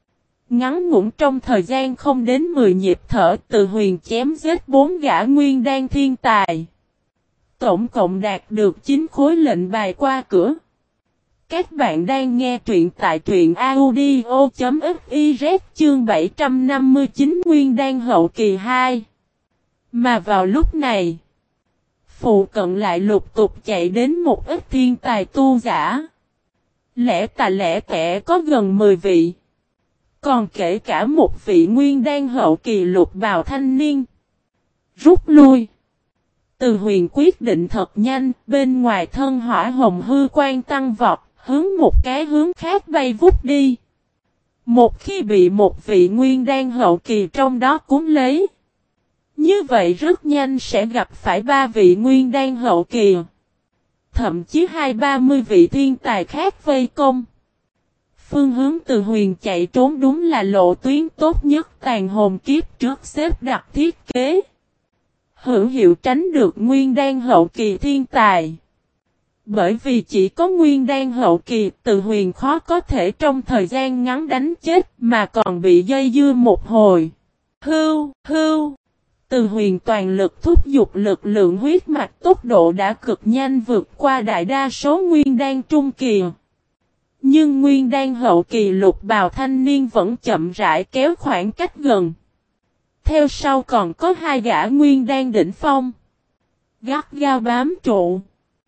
Ngắn ngủn trong thời gian không đến mười nhịp thở, Từ Huyền chém giết bốn gã nguyên đan thiên tài. Tổng cộng đạt được chín khối lệnh bài qua cửa. Các bạn đang nghe truyện tại truyện audio chấm fiz chương bảy trăm năm mươi chín Nguyên Đan hậu kỳ hai. Mà vào lúc này, phụ cận lại lục tục chạy đến một ít thiên tài tu giả. Lẽ tà lẽ kẻ có gần mười vị. Còn kể cả một vị Nguyên Đan hậu kỳ lục bào thanh niên. Rút lui. Từ Huyền quyết định thật nhanh, bên ngoài thân hỏa hồng hư quan tăng vọt, hướng một cái hướng khác bay vút đi. Một khi bị một vị Nguyên Đan hậu kỳ trong đó cuốn lấy, như vậy rất nhanh sẽ gặp phải ba vị Nguyên Đan hậu kỳ. Thậm chí hai ba mươi vị thiên tài khác vây công. Phương hướng Từ Huyền chạy trốn đúng là lộ tuyến tốt nhất tàn hồn kiếp trước xếp đặt thiết kế. Hữu hiệu tránh được Nguyên Đan hậu kỳ thiên tài. Bởi vì chỉ có Nguyên Đan hậu kỳ, Từ Huyền khó có thể trong thời gian ngắn đánh chết mà còn bị dây dưa một hồi. Hưu, hưu. Từ Huyền toàn lực thúc giục lực lượng huyết mạch tốc độ đã cực nhanh vượt qua đại đa số Nguyên Đan trung kỳ. Nhưng Nguyên Đan hậu kỳ lục bào thanh niên vẫn chậm rãi kéo khoảng cách gần. Theo sau còn có hai gã Nguyên Đan đỉnh phong. Gắt gao bám trụ.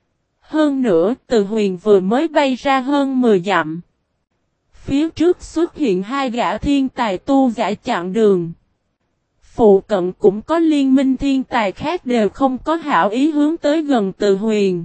Hơn nữa, Từ Huyền vừa mới bay ra hơn mười dặm. Phía trước xuất hiện hai gã thiên tài tu giả chặn đường. Phụ cận cũng có liên minh thiên tài khác đều không có hảo ý hướng tới gần Từ Huyền.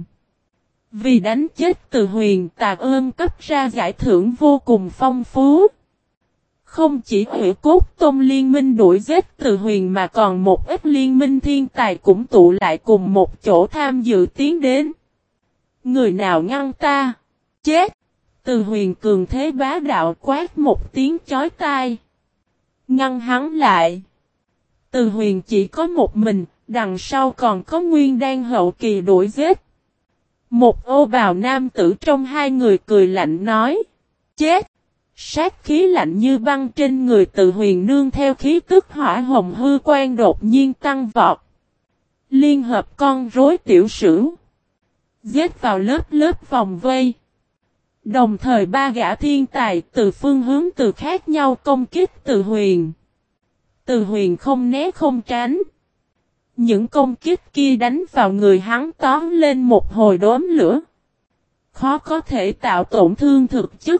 Vì đánh chết Từ Huyền, Tạc Ơn cấp ra giải thưởng vô cùng phong phú. Không chỉ Hủy Cốt Tôn liên minh đuổi giết Từ Huyền mà còn một ít liên minh thiên tài cũng tụ lại cùng một chỗ tham dự tiến đến. Người nào ngăn ta? Chết! Từ Huyền cường thế bá đạo quát một tiếng chói tai. Ngăn hắn lại. Từ Huyền chỉ có một mình, đằng sau còn có Nguyên Đan hậu kỳ đuổi giết. Một ô bào nam tử trong hai người cười lạnh nói. Chết! Sát khí lạnh như băng trên người Từ Huyền nương theo khí tức hỏa hồng hư quan đột nhiên tăng vọt. Liên hợp con rối tiểu sử. Giết vào lớp lớp vòng vây. Đồng thời ba gã thiên tài từ phương hướng từ khác nhau công kích Từ Huyền. Từ Huyền không né không tránh. Những công kích kia đánh vào người hắn tóm lên một hồi đốm lửa. Khó có thể tạo tổn thương thực chất.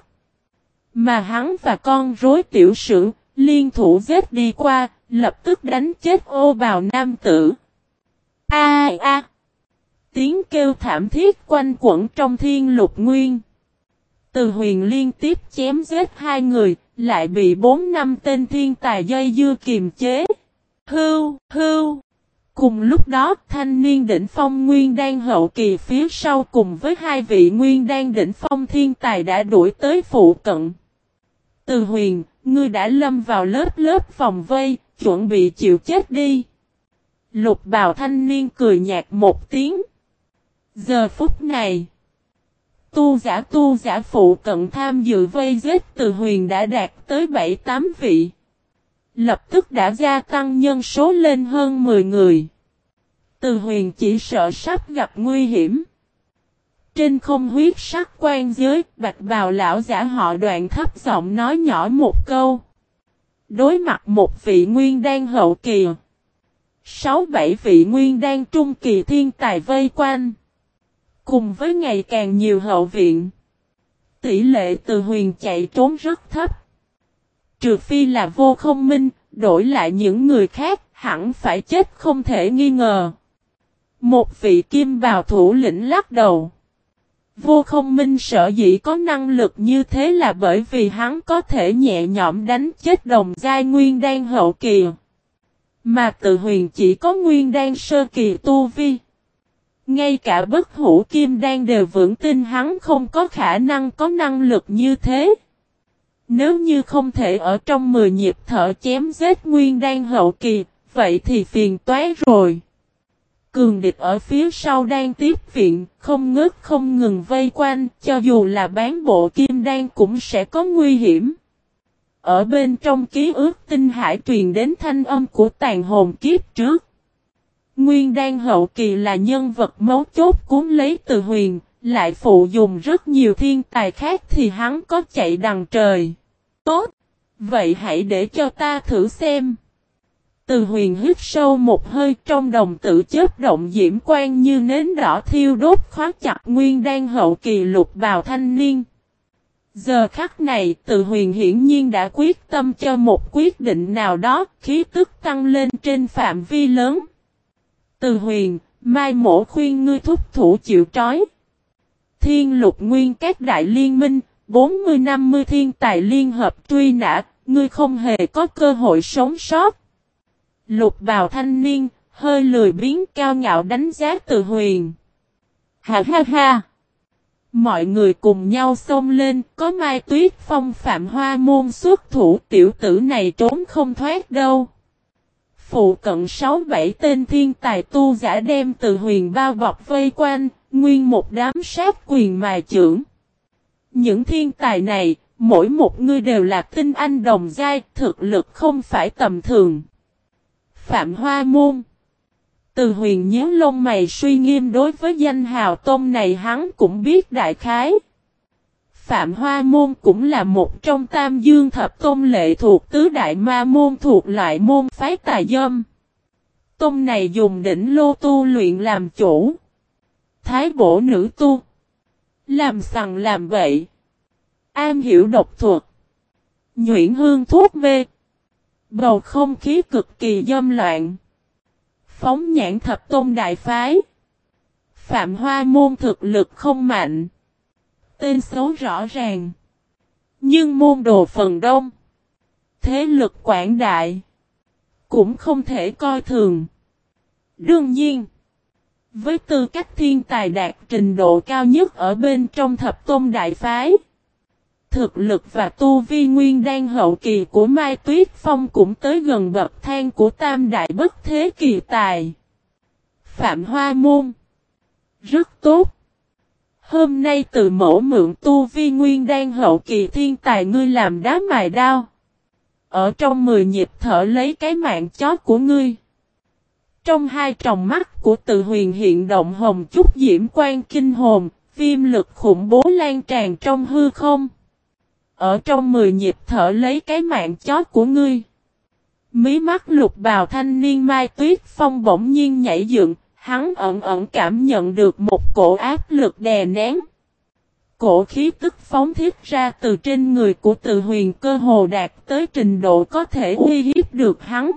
Mà hắn và con rối tiểu sử liên thủ giết đi qua, lập tức đánh chết ô bào nam tử. A a a! Tiếng kêu thảm thiết quanh quẩn trong thiên lục nguyên. Từ Huyền liên tiếp chém giết hai người, lại bị bốn năm tên thiên tài dây dưa kiềm chế. Hưu, hưu! Cùng lúc đó, thanh niên đỉnh phong Nguyên Đan hậu kỳ phía sau cùng với hai vị Nguyên Đan đỉnh phong thiên tài đã đuổi tới phụ cận. Từ Huyền, ngươi đã lâm vào lớp lớp vòng vây, chuẩn bị chịu chết đi. Lục bào thanh niên cười nhạt một tiếng. Giờ phút này, tu giả tu giả phụ cận tham dự vây giết Từ Huyền đã đạt tới bảy tám vị. Lập tức đã gia tăng nhân số lên hơn mười người. Từ Huyền chỉ sợ sắp gặp nguy hiểm. Trên không huyết sắc quan giới, bạch bào lão giả họ Đoạn thấp giọng nói nhỏ một câu. Đối mặt một vị nguyên đan hậu kỳ, sáu bảy vị nguyên đan trung kỳ thiên tài vây quanh, cùng với ngày càng nhiều hậu viện, tỷ lệ Từ Huyền chạy trốn rất thấp. Trừ phi là Vô Không Minh, đổi lại những người khác, hẳn phải chết không thể nghi ngờ. Một vị kim bào thủ lĩnh lắc đầu. Vô Không Minh sở dĩ có năng lực như thế là bởi vì hắn có thể nhẹ nhõm đánh chết đồng giai nguyên đan hậu kỳ. Mà Từ Huyền chỉ có nguyên đan sơ kỳ tu vi. Ngay cả bất hủ kim đan đều vững tin hắn không có khả năng có năng lực như thế. Nếu như không thể ở trong mười nhịp thở chém giết nguyên đan hậu kỳ, vậy thì phiền toái rồi. Cường địch ở phía sau đang tiếp viện, không ngớt không ngừng vây quanh, cho dù là bán bộ kim đan cũng sẽ có nguy hiểm. Ở bên trong ký ức tinh hải truyền đến thanh âm của tàn hồn kiếp trước. Nguyên đan hậu kỳ là nhân vật mấu chốt cuốn lấy Từ Huyền, lại phụ dùng rất nhiều thiên tài khác thì hắn có chạy đằng trời. Tốt, vậy hãy để cho ta thử xem. Từ Huyền hít sâu một hơi, trong đồng tử chớp động diễm quang như nến đỏ thiêu đốt khóa chặt nguyên đan hậu kỳ lục bào thanh niên. Giờ khắc này Từ Huyền hiển nhiên đã quyết tâm cho một quyết định nào đó, khí tức tăng lên trên phạm vi lớn. Từ Huyền, Mai Mổ khuyên ngươi thúc thủ chịu trói. Thiên Lục Nguyên các đại liên minh, bốn mươi năm mươi thiên tài liên hợp truy nã, ngươi không hề có cơ hội sống sót. Lục bào thanh niên, hơi lười biếng cao ngạo đánh giá Từ Huyền. Ha ha ha! Mọi người cùng nhau xông lên, có Mai Tuyết Phong Phạm Hoa Môn xuất thủ, tiểu tử này trốn không thoát đâu. Phụ cận sáu bảy tên thiên tài tu giả đem Từ Huyền bao bọc vây quanh, nguyên một đám sát quyền mà chưởng. Những thiên tài này, mỗi một người đều là tinh anh đồng giai, thực lực không phải tầm thường. Phạm Hoa Môn. Từ Huyền nhíu lông mày suy nghiêm, đối với danh hào tôn này hắn cũng biết đại khái. Phạm Hoa Môn cũng là một trong Tam Dương Thập Tôn lệ thuộc tứ đại ma môn thuộc loại môn phái tà dâm. Tôn này dùng đỉnh lô tu luyện làm chủ. Thái bổ nữ tu. Làm sằng làm bậy. Am hiểu độc thuật. Nhuyễn hương thuốc mê. Bầu không khí cực kỳ dâm loạn. Phóng nhãn Thập Tôn đại phái. Phạm Hoa Môn thực lực không mạnh. Tên xấu rõ ràng. Nhưng môn đồ phần đông. Thế lực quảng đại. Cũng không thể coi thường. Đương nhiên. Với tư cách thiên tài đạt trình độ cao nhất ở bên trong Thập Tôn đại phái. Thực lực và tu vi nguyên đan hậu kỳ của Mai Tuyết Phong cũng tới gần bậc thang của tam đại bất thế kỳ tài. Phạm Hoa Môn. Rất tốt. Hôm nay từ mẫu mượn tu vi nguyên đan hậu kỳ thiên tài ngươi làm đá mài đao. Ở trong mười nhịp thở lấy cái mạng chó của ngươi. Trong hai tròng mắt của Từ Huyền hiện động hồng chút diễm quan kinh hồn, viêm lực khủng bố lan tràn trong hư không. Ở trong mười nhịp thở lấy cái mạng chó của ngươi. Mí mắt lục bào thanh niên Mai Tuyết Phong bỗng nhiên nhảy dựng, hắn ẩn ẩn cảm nhận được một cổ áp lực đè nén. Cổ khí tức phóng thiết ra từ trên người của Từ Huyền cơ hồ đạt tới trình độ có thể uy hiếp được hắn.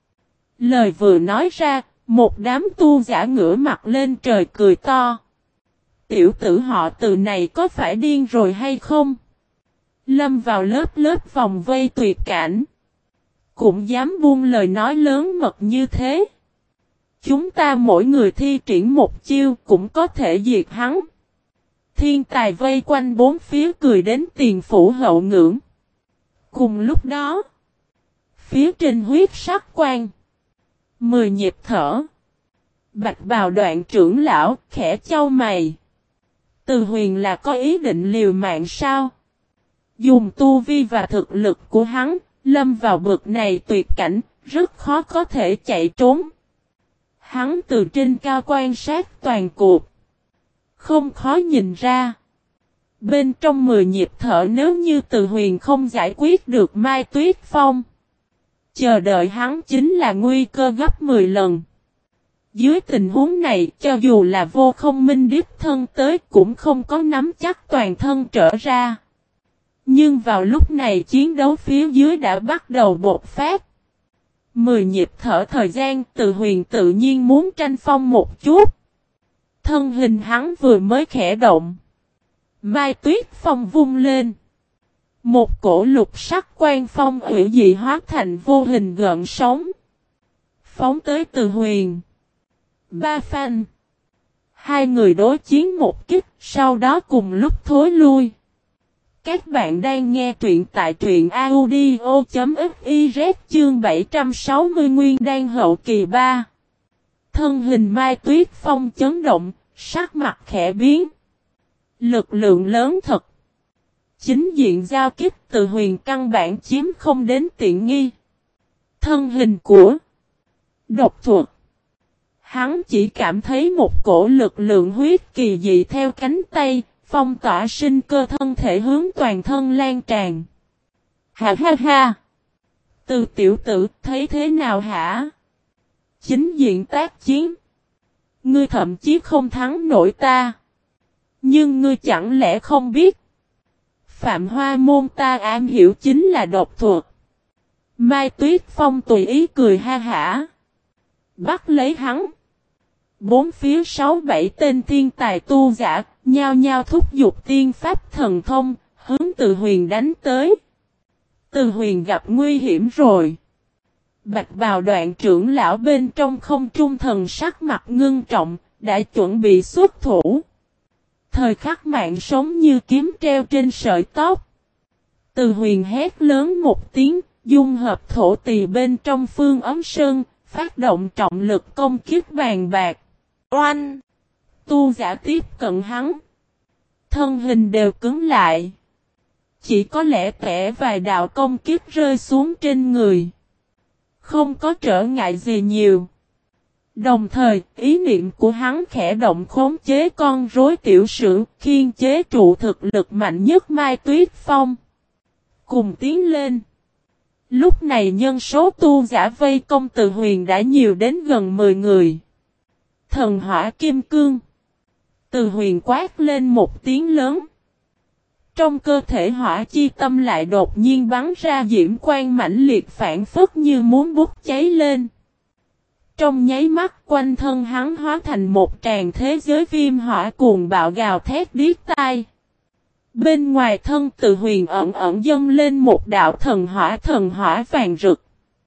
Lời vừa nói ra, một đám tu giả ngửa mặt lên trời cười to. Tiểu tử họ Từ này có phải điên rồi hay không? Lâm vào lớp lớp vòng vây tuyệt cảnh. Cũng dám buông lời nói lớn mật như thế. Chúng ta mỗi người thi triển một chiêu cũng có thể diệt hắn. Thiên tài vây quanh bốn phía cười đến tiền phủ hậu ngưỡng. Cùng lúc đó, Phía trên huyết sắc quan. Mười nhịp thở. Bạch bào đoạn trưởng lão khẽ chau mày. Từ Huyền là có ý định liều mạng sao? Dùng tu vi và thực lực của hắn, lâm vào bực này tuyệt cảnh, rất khó có thể chạy trốn. Hắn từ trên cao quan sát toàn cuộc. Không khó nhìn ra. Bên trong mười nhịp thở nếu như Từ Huyền không giải quyết được Mai Tuyết Phong. Chờ đợi hắn chính là nguy cơ gấp mười lần. Dưới tình huống này cho dù là Vô Không Minh đích thân tới cũng không có nắm chắc toàn thân trở ra. Nhưng vào lúc này chiến đấu phía dưới đã bắt đầu bộc phát. Mười nhịp thở thời gian Từ Huyền tự nhiên muốn tranh phong một chút. Thân hình hắn vừa mới khẽ động. Mai Tuyết Phong vung lên. Một cổ lục sắc quan phong hủy dị hóa thành vô hình gợn sóng. Phóng tới Từ Huyền. Ba phanh. Hai người đối chiến một kích, sau đó cùng lúc thối lui. Các bạn đang nghe truyện tại truyện audio.fiz chương bảy trăm sáu mươi Nguyên Đan hậu kỳ ba. Thân hình Mai Tuyết Phong chấn động, sắc mặt khẽ biến. Lực lượng lớn thật. Chính diện giao kích Từ Huyền căn bản chiếm không đến tiện nghi. Thân hình của độc thuật. Hắn chỉ cảm thấy một cổ lực lượng huyết kỳ dị theo cánh tay, phong tỏa sinh cơ thân thể hướng toàn thân lan tràn. Ha ha ha! Từ tiểu tử thấy thế nào hả? Chính diện tác chiến. Ngươi thậm chí không thắng nổi ta. Nhưng ngươi chẳng lẽ không biết. Phạm Hoa môn ta am hiểu chính là độc thuật. Mai Tuyết Phong tùy ý cười ha hả. Bắt lấy hắn. Bốn phía sáu bảy tên thiên tài tu giả, nhao nhao thúc giục tiên pháp thần thông, hướng Từ Huyền đánh tới. Từ Huyền gặp nguy hiểm rồi. Bạch bào đoạn trưởng lão bên trong không trung thần sắc mặt ngưng trọng, đã chuẩn bị xuất thủ. Thời khắc mạng sống như kiếm treo trên sợi tóc. Từ Huyền hét lớn một tiếng, dung hợp thổ tỳ bên trong phương ấm sơn, phát động trọng lực công kích bàn bạc. Oanh! Tu giả tiếp cận hắn. Thân hình đều cứng lại. Chỉ có lẽ tẻ vài đạo công kích rơi xuống trên người. Không có trở ngại gì nhiều. Đồng thời, ý niệm của hắn khẽ động khống chế con rối tiểu sử, khiên chế trụ thực lực mạnh nhất Mai Tuyết Phong. Cùng tiến lên. Lúc này nhân số tu giả vây công Từ Huyền đã nhiều đến gần mười người. Thần hỏa kim cương. Từ Huyền quát lên một tiếng lớn. Trong cơ thể hỏa chi tâm lại đột nhiên bắn ra diễm quang mãnh liệt phản phất như muốn bút cháy lên. Trong nháy mắt quanh thân hắn hóa thành một tràng thế giới viêm hỏa cuồng bạo gào thét điếc tai. Bên ngoài thân Từ Huyền ẩn ẩn dâng lên một đạo thần hỏa thần hỏa vàng rực.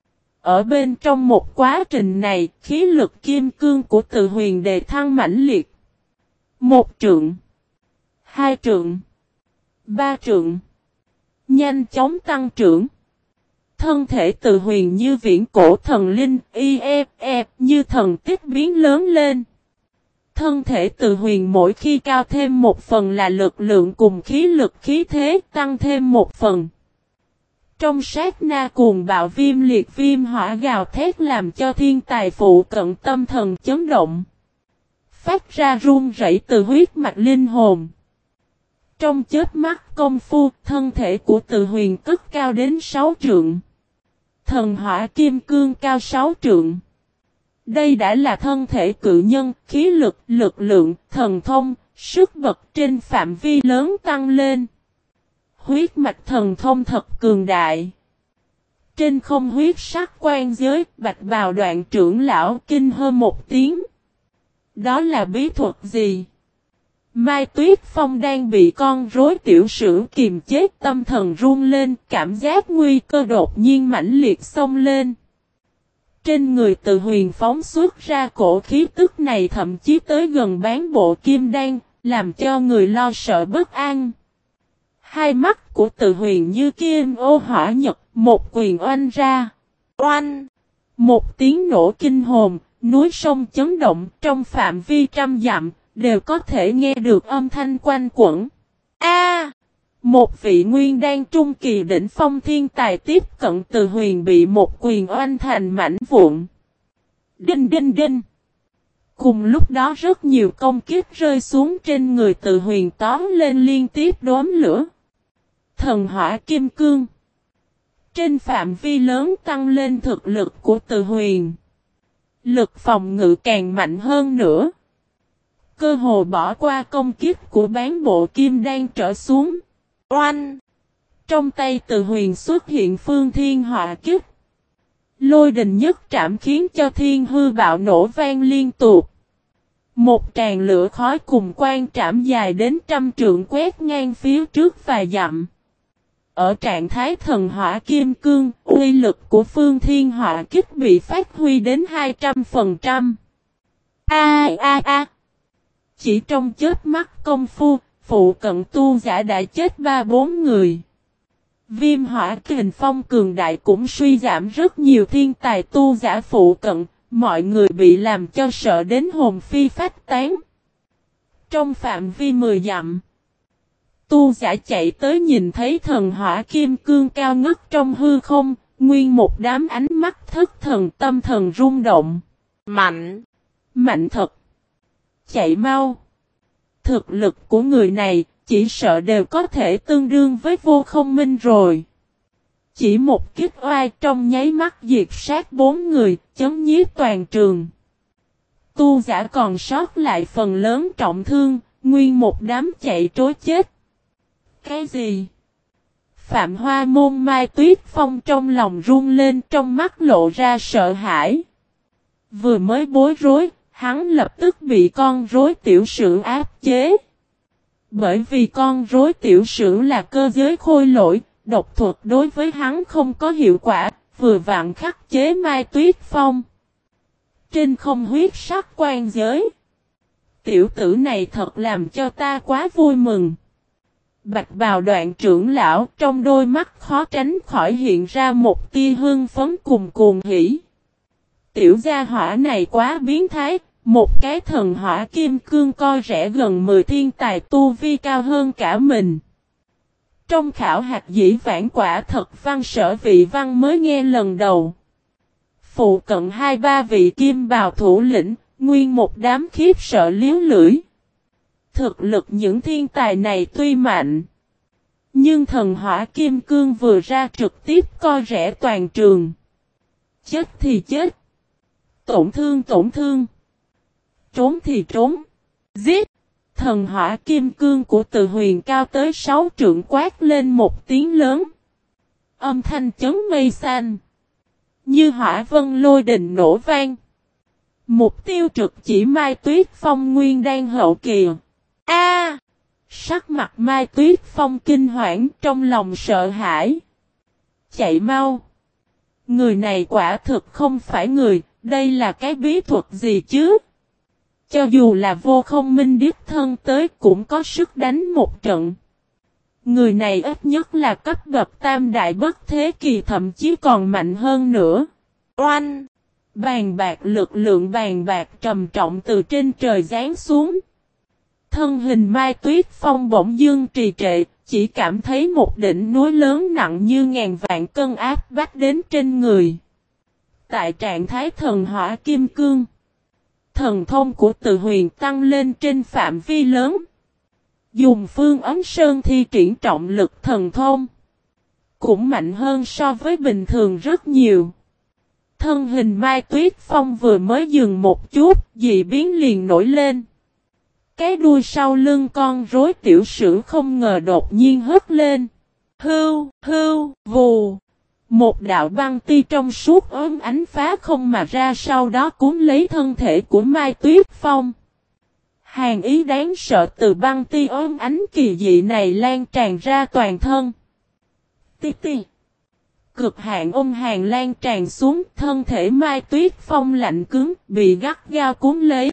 Ở bên trong một quá trình này, khí lực kim cương của Từ Huyền đề thăng mãnh liệt. Một trượng, hai trượng, ba trượng, nhanh chóng tăng trưởng. Thân thể Từ Huyền như viễn cổ thần linh, y ép ép như thần tích biến lớn lên. Thân thể Từ Huyền mỗi khi cao thêm một phần là lực lượng cùng khí lực khí thế tăng thêm một phần. Trong sát na cuồng bạo viêm liệt viêm hỏa gào thét làm cho thiên tài phụ cận tâm thần chấn động. Phát ra run rẩy từ huyết mạch linh hồn. Trong chớp mắt công phu, thân thể của Từ Huyền cất cao đến sáu trượng. Thần hỏa kim cương cao sáu trượng. Đây đã là thân thể cự nhân, khí lực, lực lượng, thần thông, sức bật trên phạm vi lớn tăng lên. Huyết mạch thần thông thật cường đại. Trên không huyết sắc quan giới, bạch bào đoạn trưởng lão kinh hơ một tiếng. Đó là bí thuật gì? Mai Tuyết Phong đang bị con rối tiểu sử kiềm chế, tâm thần run lên, cảm giác nguy cơ đột nhiên mãnh liệt xông lên. Trên người Từ Huyền phóng xuất ra cổ khí tức này thậm chí tới gần bán bộ kim đan, làm cho người lo sợ bất an. Hai mắt của Từ Huyền như kim ô hỏa nhật, một quyền oanh ra. Oanh! Một tiếng nổ kinh hồn, núi sông chấn động trong phạm vi trăm dặm, đều có thể nghe được âm thanh quanh quẩn. A! Một vị nguyên đan trung kỳ đỉnh phong thiên tài tiếp cận Từ Huyền bị một quyền oanh thành mảnh vụn. Đinh đinh đinh! Cùng lúc đó rất nhiều công kích rơi xuống trên người Từ Huyền tóm lên liên tiếp đốm lửa. Thần hỏa kim cương. Trên phạm vi lớn tăng lên thực lực của Từ Huyền. Lực phòng ngự càng mạnh hơn nữa. Cơ hồ bỏ qua công kích của bán bộ kim đan trở xuống. Oanh! Trong tay Từ Huyền xuất hiện phương thiên hỏa kích. Lôi đình nhất trảm khiến cho thiên hư bạo nổ vang liên tục. Một tràn lửa khói cùng quan trảm dài đến trăm trượng quét ngang phía trước vài dặm. Ở trạng thái thần hỏa kim cương, uy lực của phương thiên hỏa kích bị phát huy đến hai trăm phần trăm. A a a! Chỉ trong chớp mắt công phu, phụ cận tu giả đã chết ba bốn người. Viêm hỏa kình phong cường đại cũng suy giảm rất nhiều thiên tài tu giả phụ cận, mọi người bị làm cho sợ đến hồn phi phách tán. Trong phạm vi mười dặm, tu giả chạy tới nhìn thấy thần hỏa kim cương cao ngất trong hư không, nguyên một đám ánh mắt thất thần tâm thần rung động. Mạnh! Mạnh thật! Chạy mau! Thực lực của người này, chỉ sợ đều có thể tương đương với Vô Không Minh rồi. Chỉ một kích oai trong nháy mắt diệt sát bốn người, chấm nhiếp toàn trường. Tu giả còn sót lại phần lớn trọng thương, nguyên một đám chạy trối chết. Cái gì? Phạm Hoa Môn Mai Tuyết Phong trong lòng run lên, trong mắt lộ ra sợ hãi. Vừa mới bối rối, hắn lập tức bị con rối tiểu sử áp chế. Bởi vì con rối tiểu sử là cơ giới khôi lỗi, độc thuật đối với hắn không có hiệu quả, vừa vặn khắc chế Mai Tuyết Phong. Trên không huyết sắc quan giới. Tiểu tử này thật làm cho ta quá vui mừng. Bạch bào đoạn trưởng lão trong đôi mắt khó tránh khỏi hiện ra một tia hương phấn cùng cuồng hỉ. Tiểu gia hỏa này quá biến thái, một cái thần hỏa kim cương coi rẻ gần mười thiên tài tu vi cao hơn cả mình. Trong khảo hạt dĩ vãng quả thật văn sở vị văn mới nghe lần đầu. Phụ cận hai ba vị kim bào thủ lĩnh, nguyên một đám khiếp sợ liếu lưỡi. Thực lực những thiên tài này tuy mạnh, nhưng thần hỏa kim cương vừa ra trực tiếp coi rẻ toàn trường. Chết thì chết, tổn thương tổn thương, trốn thì trốn, giết. Thần hỏa kim cương của Từ Huyền cao tới sáu trượng quát lên một tiếng lớn. Âm thanh chấn mây xanh, như hỏa vân lôi đình nổ vang. Mục tiêu trực chỉ Mai Tuyết Phong nguyên đan hậu kỳ. A! Sắc mặt Mai Tuyết Phong kinh hoảng, trong lòng sợ hãi. Chạy mau! Người này quả thực không phải người, đây là cái bí thuật gì chứ? Cho dù là Vô Không Minh đích thân tới cũng có sức đánh một trận. Người này ít nhất là cấp bậc tam đại bất thế kỳ, thậm chí còn mạnh hơn nữa. Oanh! Bàn bạc lực lượng bàn bạc trầm trọng từ trên trời giáng xuống. Thân hình Mai Tuyết Phong bỗng dưng trì trệ, chỉ cảm thấy một đỉnh núi lớn nặng như ngàn vạn cân áp bách đến trên người. Tại trạng thái thần hỏa kim cương, thần thông của Từ Huyền tăng lên trên phạm vi lớn. Dùng phương ấm sơn thi triển trọng lực thần thông, cũng mạnh hơn so với bình thường rất nhiều. Thân hình Mai Tuyết Phong vừa mới dừng một chút, dị biến liền nổi lên. Cái đuôi sau lưng con rối tiểu sử không ngờ đột nhiên hất lên. Hưu, hưu, vù. Một đạo băng ti trong suốt ốm ánh phá không mà ra, sau đó cuốn lấy thân thể của Mai Tuyết Phong. Hàn ý đáng sợ từ băng ti ốm ánh kỳ dị này lan tràn ra toàn thân. Ti ti. Cực hạn ôn hàn lan tràn xuống, thân thể Mai Tuyết Phong lạnh cứng, bị gắt gao cuốn lấy.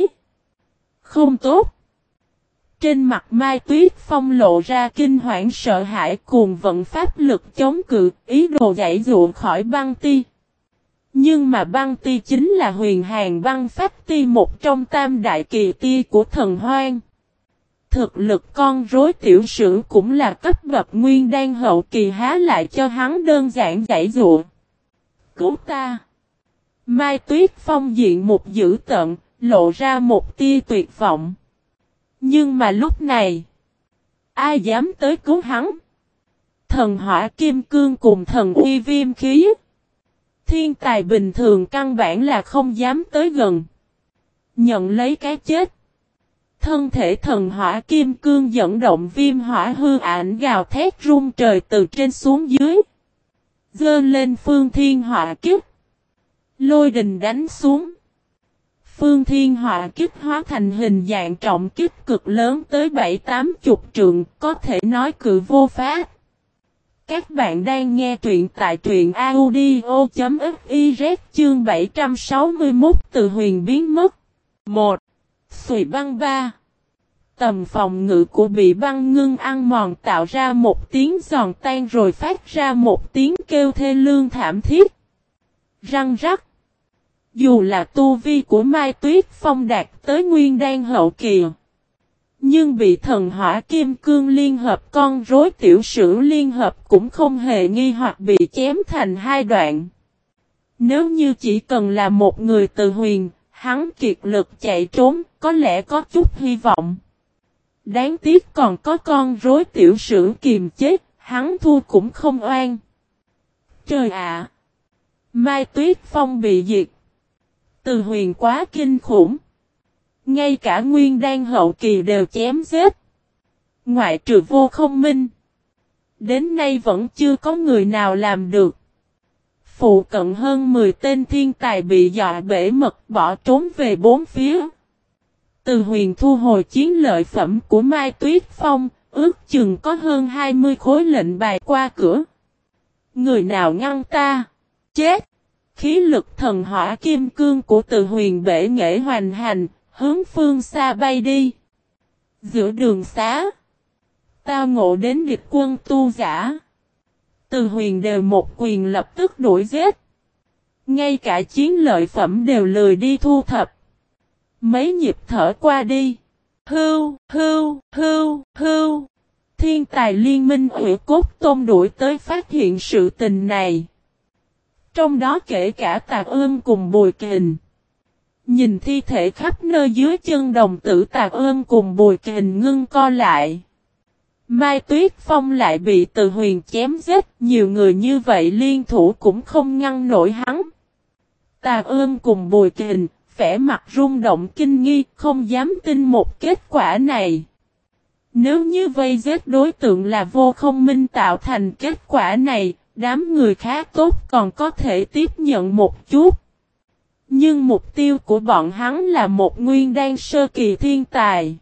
Không tốt. Trên mặt Mai Tuyết Phong lộ ra kinh hoảng sợ hãi, cuồng vận pháp lực chống cự, ý đồ giải dụ khỏi băng ti. Nhưng mà băng ti chính là huyền hàng băng phách ti, một trong tam đại kỳ ti của thần hoang. Thực lực con rối tiểu sử cũng là cấp bậc nguyên đan hậu kỳ, há lại cho hắn đơn giản giải dụa. Cứu ta! Mai Tuyết Phong diện một dữ tợn, lộ ra một tia tuyệt vọng. Nhưng mà lúc này, ai dám tới cứu hắn? Thần hỏa kim cương cùng thần uy viêm khí, thiên tài bình thường căn bản là không dám tới gần. Nhận lấy cái chết. Thân thể thần hỏa kim cương dẫn động viêm hỏa hư ảnh gào thét rung trời từ trên xuống dưới. Dơ lên phương thiên hỏa kiếp. Lôi đình đánh xuống. Phương thiên hỏa kích hóa thành hình dạng trọng kích cực lớn tới bảy tám chục trượng, có thể nói cự vô pháp. Các bạn đang nghe truyện tại truyện audio.fiz chương bảy trăm sáu mươi mốt từ huyền biến mất. một. Xùy băng ba. Tầm phòng ngự của bị băng ngưng ăn mòn tạo ra một tiếng giòn tan rồi phát ra một tiếng kêu thê lương thảm thiết. Răng rắc. Dù là tu vi của Mai Tuyết Phong đạt tới nguyên đan hậu kỳ, nhưng bị thần hỏa kim cương liên hợp con rối tiểu sử liên hợp cũng không hề nghi hoặc bị chém thành hai đoạn. Nếu như chỉ cần là một người từ huyền, hắn kiệt lực chạy trốn, có lẽ có chút hy vọng. Đáng tiếc còn có con rối tiểu sử kiềm chế, hắn thua cũng không oan. Trời ạ! Mai Tuyết Phong bị diệt. Từ huyền quá kinh khủng. Ngay cả nguyên đan hậu kỳ đều chém giết. Ngoại trừ Vô Không Minh. Đến nay vẫn chưa có người nào làm được. Phụ cận hơn mười tên thiên tài bị dọa bể mật bỏ trốn về bốn phía. Từ huyền thu hồi chiến lợi phẩm của Mai Tuyết Phong, ước chừng có hơn hai mươi khối lệnh bài qua cửa. Người nào ngăn ta? Chết! Khí lực thần hỏa kim cương của từ huyền bể nghệ hoành hành, hướng phương xa bay đi. Giữa đường xá, tao ngộ đến địch quân tu giả. Từ huyền đều một quyền lập tức đuổi giết. Ngay cả chiến lợi phẩm đều lười đi thu thập. Mấy nhịp thở qua đi. Hưu, hưu, hưu, hưu. Thiên tài liên minh Hủy Cốt Tôn đuổi tới phát hiện sự tình này. Trong đó kể cả Tạc Ưm cùng Bùi Kình. Nhìn thi thể khắp nơi dưới chân đồng tử Tạc Ưm cùng Bùi Kình ngưng co lại. Mai Tuyết Phong lại bị từ huyền chém giết, nhiều người như vậy liên thủ cũng không ngăn nổi hắn. Tạc Ưm cùng Bùi Kình, vẻ mặt rung động kinh nghi, không dám tin một kết quả này. Nếu như vây giết đối tượng là Vô Không Minh tạo thành kết quả này, đám người khá tốt còn có thể tiếp nhận một chút. Nhưng mục tiêu của bọn hắn là một nguyên đan sơ kỳ thiên tài.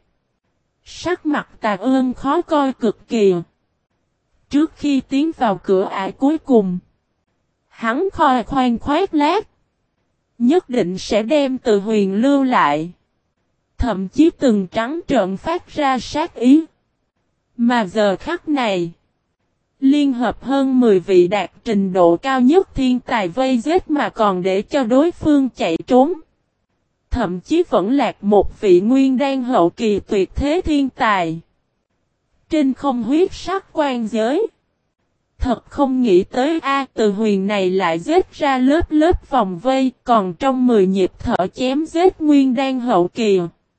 Sắc mặt Tạc Ưm khó coi cực kỳ. Trước khi tiến vào cửa ải cuối cùng, hắn khoe khoang khoét lác. Nhất định sẽ đem từ huyền lưu lại. Thậm chí từng trắng trợn phát ra sát ý. Mà giờ khắc này, liên hợp hơn mười vị đạt trình độ cao nhất thiên tài vây giết mà còn để cho đối phương chạy trốn. Thậm chí vẫn lạc một vị nguyên đan hậu kỳ tuyệt thế thiên tài. Trên không huyết sắc quan giới. Thật không nghĩ tới A từ huyền này lại giết ra lớp lớp vòng vây, còn trong mười nhịp thở chém giết nguyên đan hậu kỳ.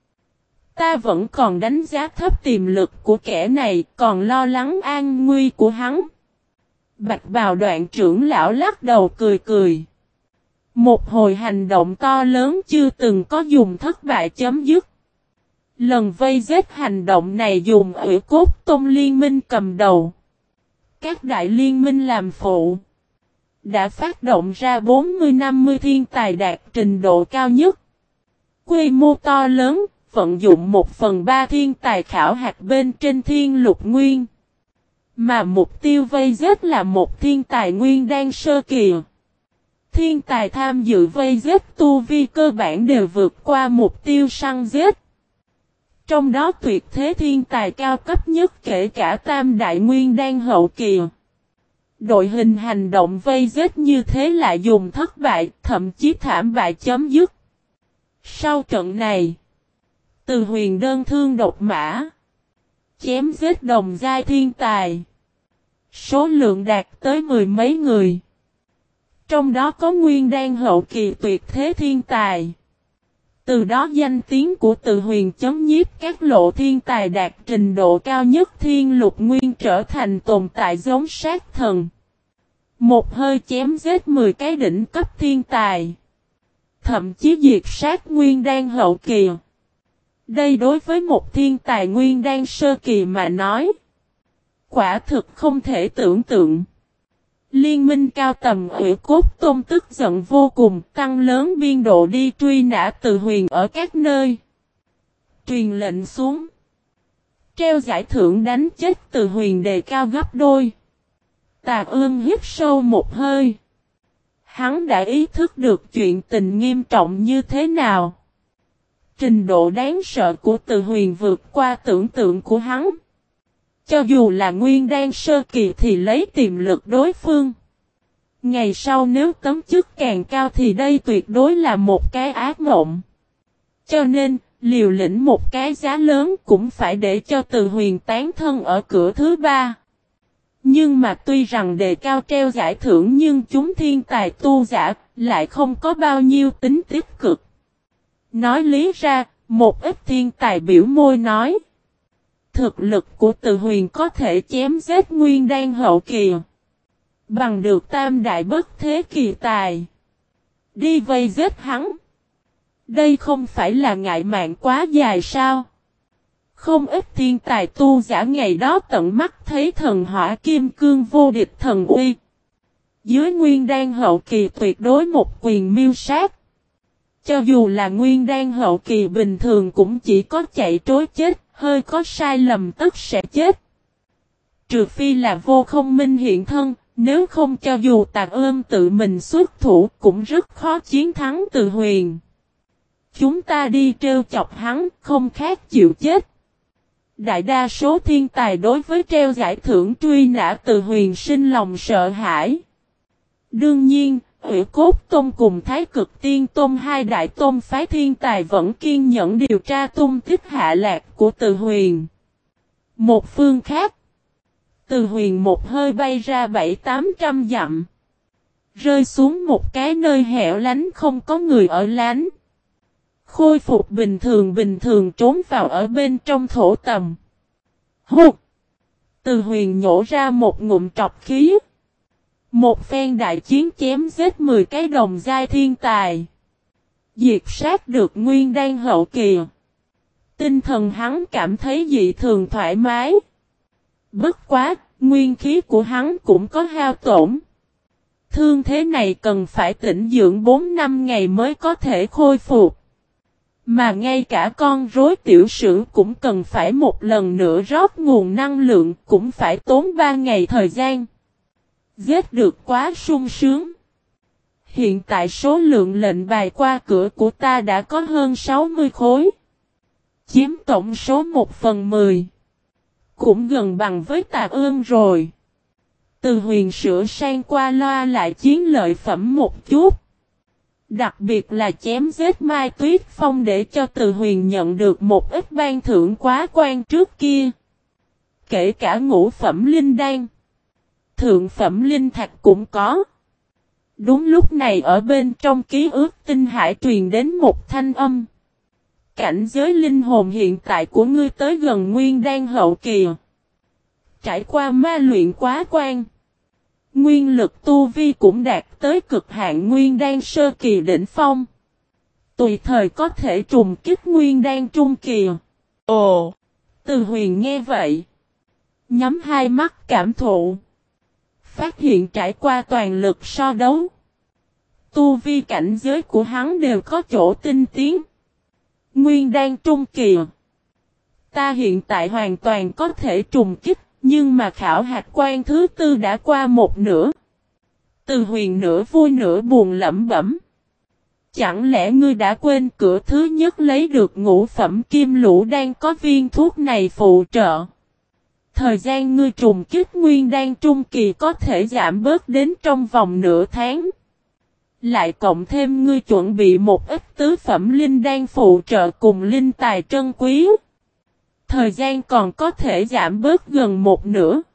Ta vẫn còn đánh giá thấp tiềm lực của kẻ này, còn lo lắng an nguy của hắn. Bạch bào đoạn trưởng lão lắc đầu cười cười. Một hồi hành động to lớn chưa từng có dùng thất bại chấm dứt. Lần vây giết hành động này dùng Hủy Cốt Tôn liên minh cầm đầu. Các đại liên minh làm phụ. Đã phát động ra bốn mươi năm mươi thiên tài đạt trình độ cao nhất. Quy mô to lớn, vận dụng một phần ba thiên tài khảo hạt bên trên thiên lục nguyên. Mà mục tiêu vây giết là một thiên tài nguyên đan sơ kỳ. Thiên tài tham dự vây giết tu vi cơ bản đều vượt qua mục tiêu săn giết. Trong đó tuyệt thế thiên tài cao cấp nhất kể cả tam đại nguyên đan hậu kỳ. Đội hình hành động vây giết như thế lại dùng thất bại, thậm chí thảm bại chấm dứt. Sau trận này, Từ Huyền đơn thương độc mã, chém giết đồng giai thiên tài. Số lượng đạt tới mười mấy người. Trong đó có nguyên đan hậu kỳ tuyệt thế thiên tài. Từ đó danh tiếng của Từ Huyền chấm nhiếp các lộ thiên tài đạt trình độ cao nhất thiên lục nguyên trở thành tồn tại giống sát thần. Một hơi chém giết mười cái đỉnh cấp thiên tài. Thậm chí diệt sát nguyên đan hậu kỳ. Đây đối với một thiên tài nguyên đan sơ kỳ mà nói, quả thực không thể tưởng tượng. Liên minh cao tầm Hủy Cốt Tôn tức giận vô cùng, tăng lớn biên độ đi truy nã Từ Huyền ở các nơi. Truyền lệnh xuống. Treo giải thưởng đánh chết Từ Huyền đề cao gấp đôi. Tà Ương hít sâu một hơi. Hắn đã ý thức được chuyện tình nghiêm trọng như thế nào. Trình độ đáng sợ của Từ Huyền vượt qua tưởng tượng của hắn. Cho dù là nguyên đan sơ kỳ thì lấy tiềm lực đối phương. Ngày sau nếu tấm chức càng cao thì đây tuyệt đối là một cái ác mộng. Cho nên, liều lĩnh một cái giá lớn cũng phải để cho Từ Huyền tán thân ở cửa thứ ba. Nhưng mà tuy rằng đề cao treo giải thưởng nhưng chúng thiên tài tu giả lại không có bao nhiêu tính tích cực. Nói lý ra, một ít thiên tài biểu môi nói. Thực lực của Từ Huyền có thể chém giết nguyên đan hậu kỳ. Bằng được tam đại bất thế kỳ tài. Đi vây giết hắn. Đây không phải là ngại mạng quá dài sao? Không ít thiên tài tu giả ngày đó tận mắt thấy thần hỏa kim cương vô địch thần uy. Dưới nguyên đan hậu kỳ tuyệt đối một quyền miêu sát. Cho dù là nguyên đan hậu kỳ bình thường cũng chỉ có chạy trối chết, hơi có sai lầm tất sẽ chết. Trừ phi là vô không minh hiện thân, nếu không cho dù Tạc Ôm tự mình xuất thủ cũng rất khó chiến thắng Từ Huyền. Chúng ta đi trêu chọc hắn, không khác chịu chết. Đại đa số thiên tài đối với treo giải thưởng truy nã Từ Huyền sinh lòng sợ hãi. Đương nhiên, Hủy Cốt Tôn cùng Thái Cực Tiên Tôn hai đại tôn phái thiên tài vẫn kiên nhẫn điều tra tung tích hạ lạc của Từ Huyền. Một phương khác, Từ Huyền một hơi bay ra bảy tám trăm dặm, rơi xuống một cái nơi hẻo lánh không có người ở lánh. Khôi phục bình thường bình thường trốn vào ở bên trong thổ tầm. Hụt! Từ Huyền nhổ ra một ngụm trọc khí. Một phen đại chiến chém giết mười cái đồng giai thiên tài. Diệt sát được nguyên đan hậu kỳ. Tinh thần hắn cảm thấy dị thường thoải mái. Bất quá, nguyên khí của hắn cũng có hao tổn. Thương thế này cần phải tĩnh dưỡng bốn năm ngày mới có thể khôi phục. Mà ngay cả con rối tiểu sử cũng cần phải một lần nữa rót nguồn năng lượng cũng phải tốn ba ngày thời gian. Giết được quá sung sướng. Hiện tại số lượng lệnh bài qua cửa của ta đã có hơn sáu mươi khối. Chiếm tổng số một phần mười. Cũng gần bằng với Tà Ương rồi. Từ Huyền sửa sang qua loa lại chiến lợi phẩm một chút. Đặc biệt là chém giết Mai Tuyết Phong để cho Từ Huyền nhận được một ít ban thưởng quá quan trước kia. Kể cả ngũ phẩm linh đan. Thượng phẩm linh thạch cũng có. Đúng lúc này ở bên trong ký ức tinh hải truyền đến một thanh âm. Cảnh giới linh hồn hiện tại của ngươi tới gần nguyên đan hậu kỳ. Trải qua ma luyện quá quan. Nguyên lực tu vi cũng đạt tới cực hạn nguyên đan sơ kỳ đỉnh phong. Tùy thời có thể trùng kích nguyên đan trung kỳ. Ồ! Từ Huyền nghe vậy. Nhắm hai mắt cảm thụ. Phát hiện trải qua toàn lực so đấu. Tu vi cảnh giới của hắn đều có chỗ tinh tiến. Nguyên đan trung kỳ. Ta hiện tại hoàn toàn có thể trùng kích. Nhưng mà khảo hạch quan thứ tư đã qua một nửa. Từ Huyền nửa vui nửa buồn lẩm bẩm. Chẳng lẽ ngươi đã quên cửa thứ nhất lấy được ngũ phẩm kim lũ đang có viên thuốc này phụ trợ. Thời gian ngươi trùng kích nguyên đan trung kỳ có thể giảm bớt đến trong vòng nửa tháng. Lại cộng thêm ngươi chuẩn bị một ít tứ phẩm linh đan phụ trợ cùng linh tài trân quý. Thời gian còn có thể giảm bớt gần một nửa.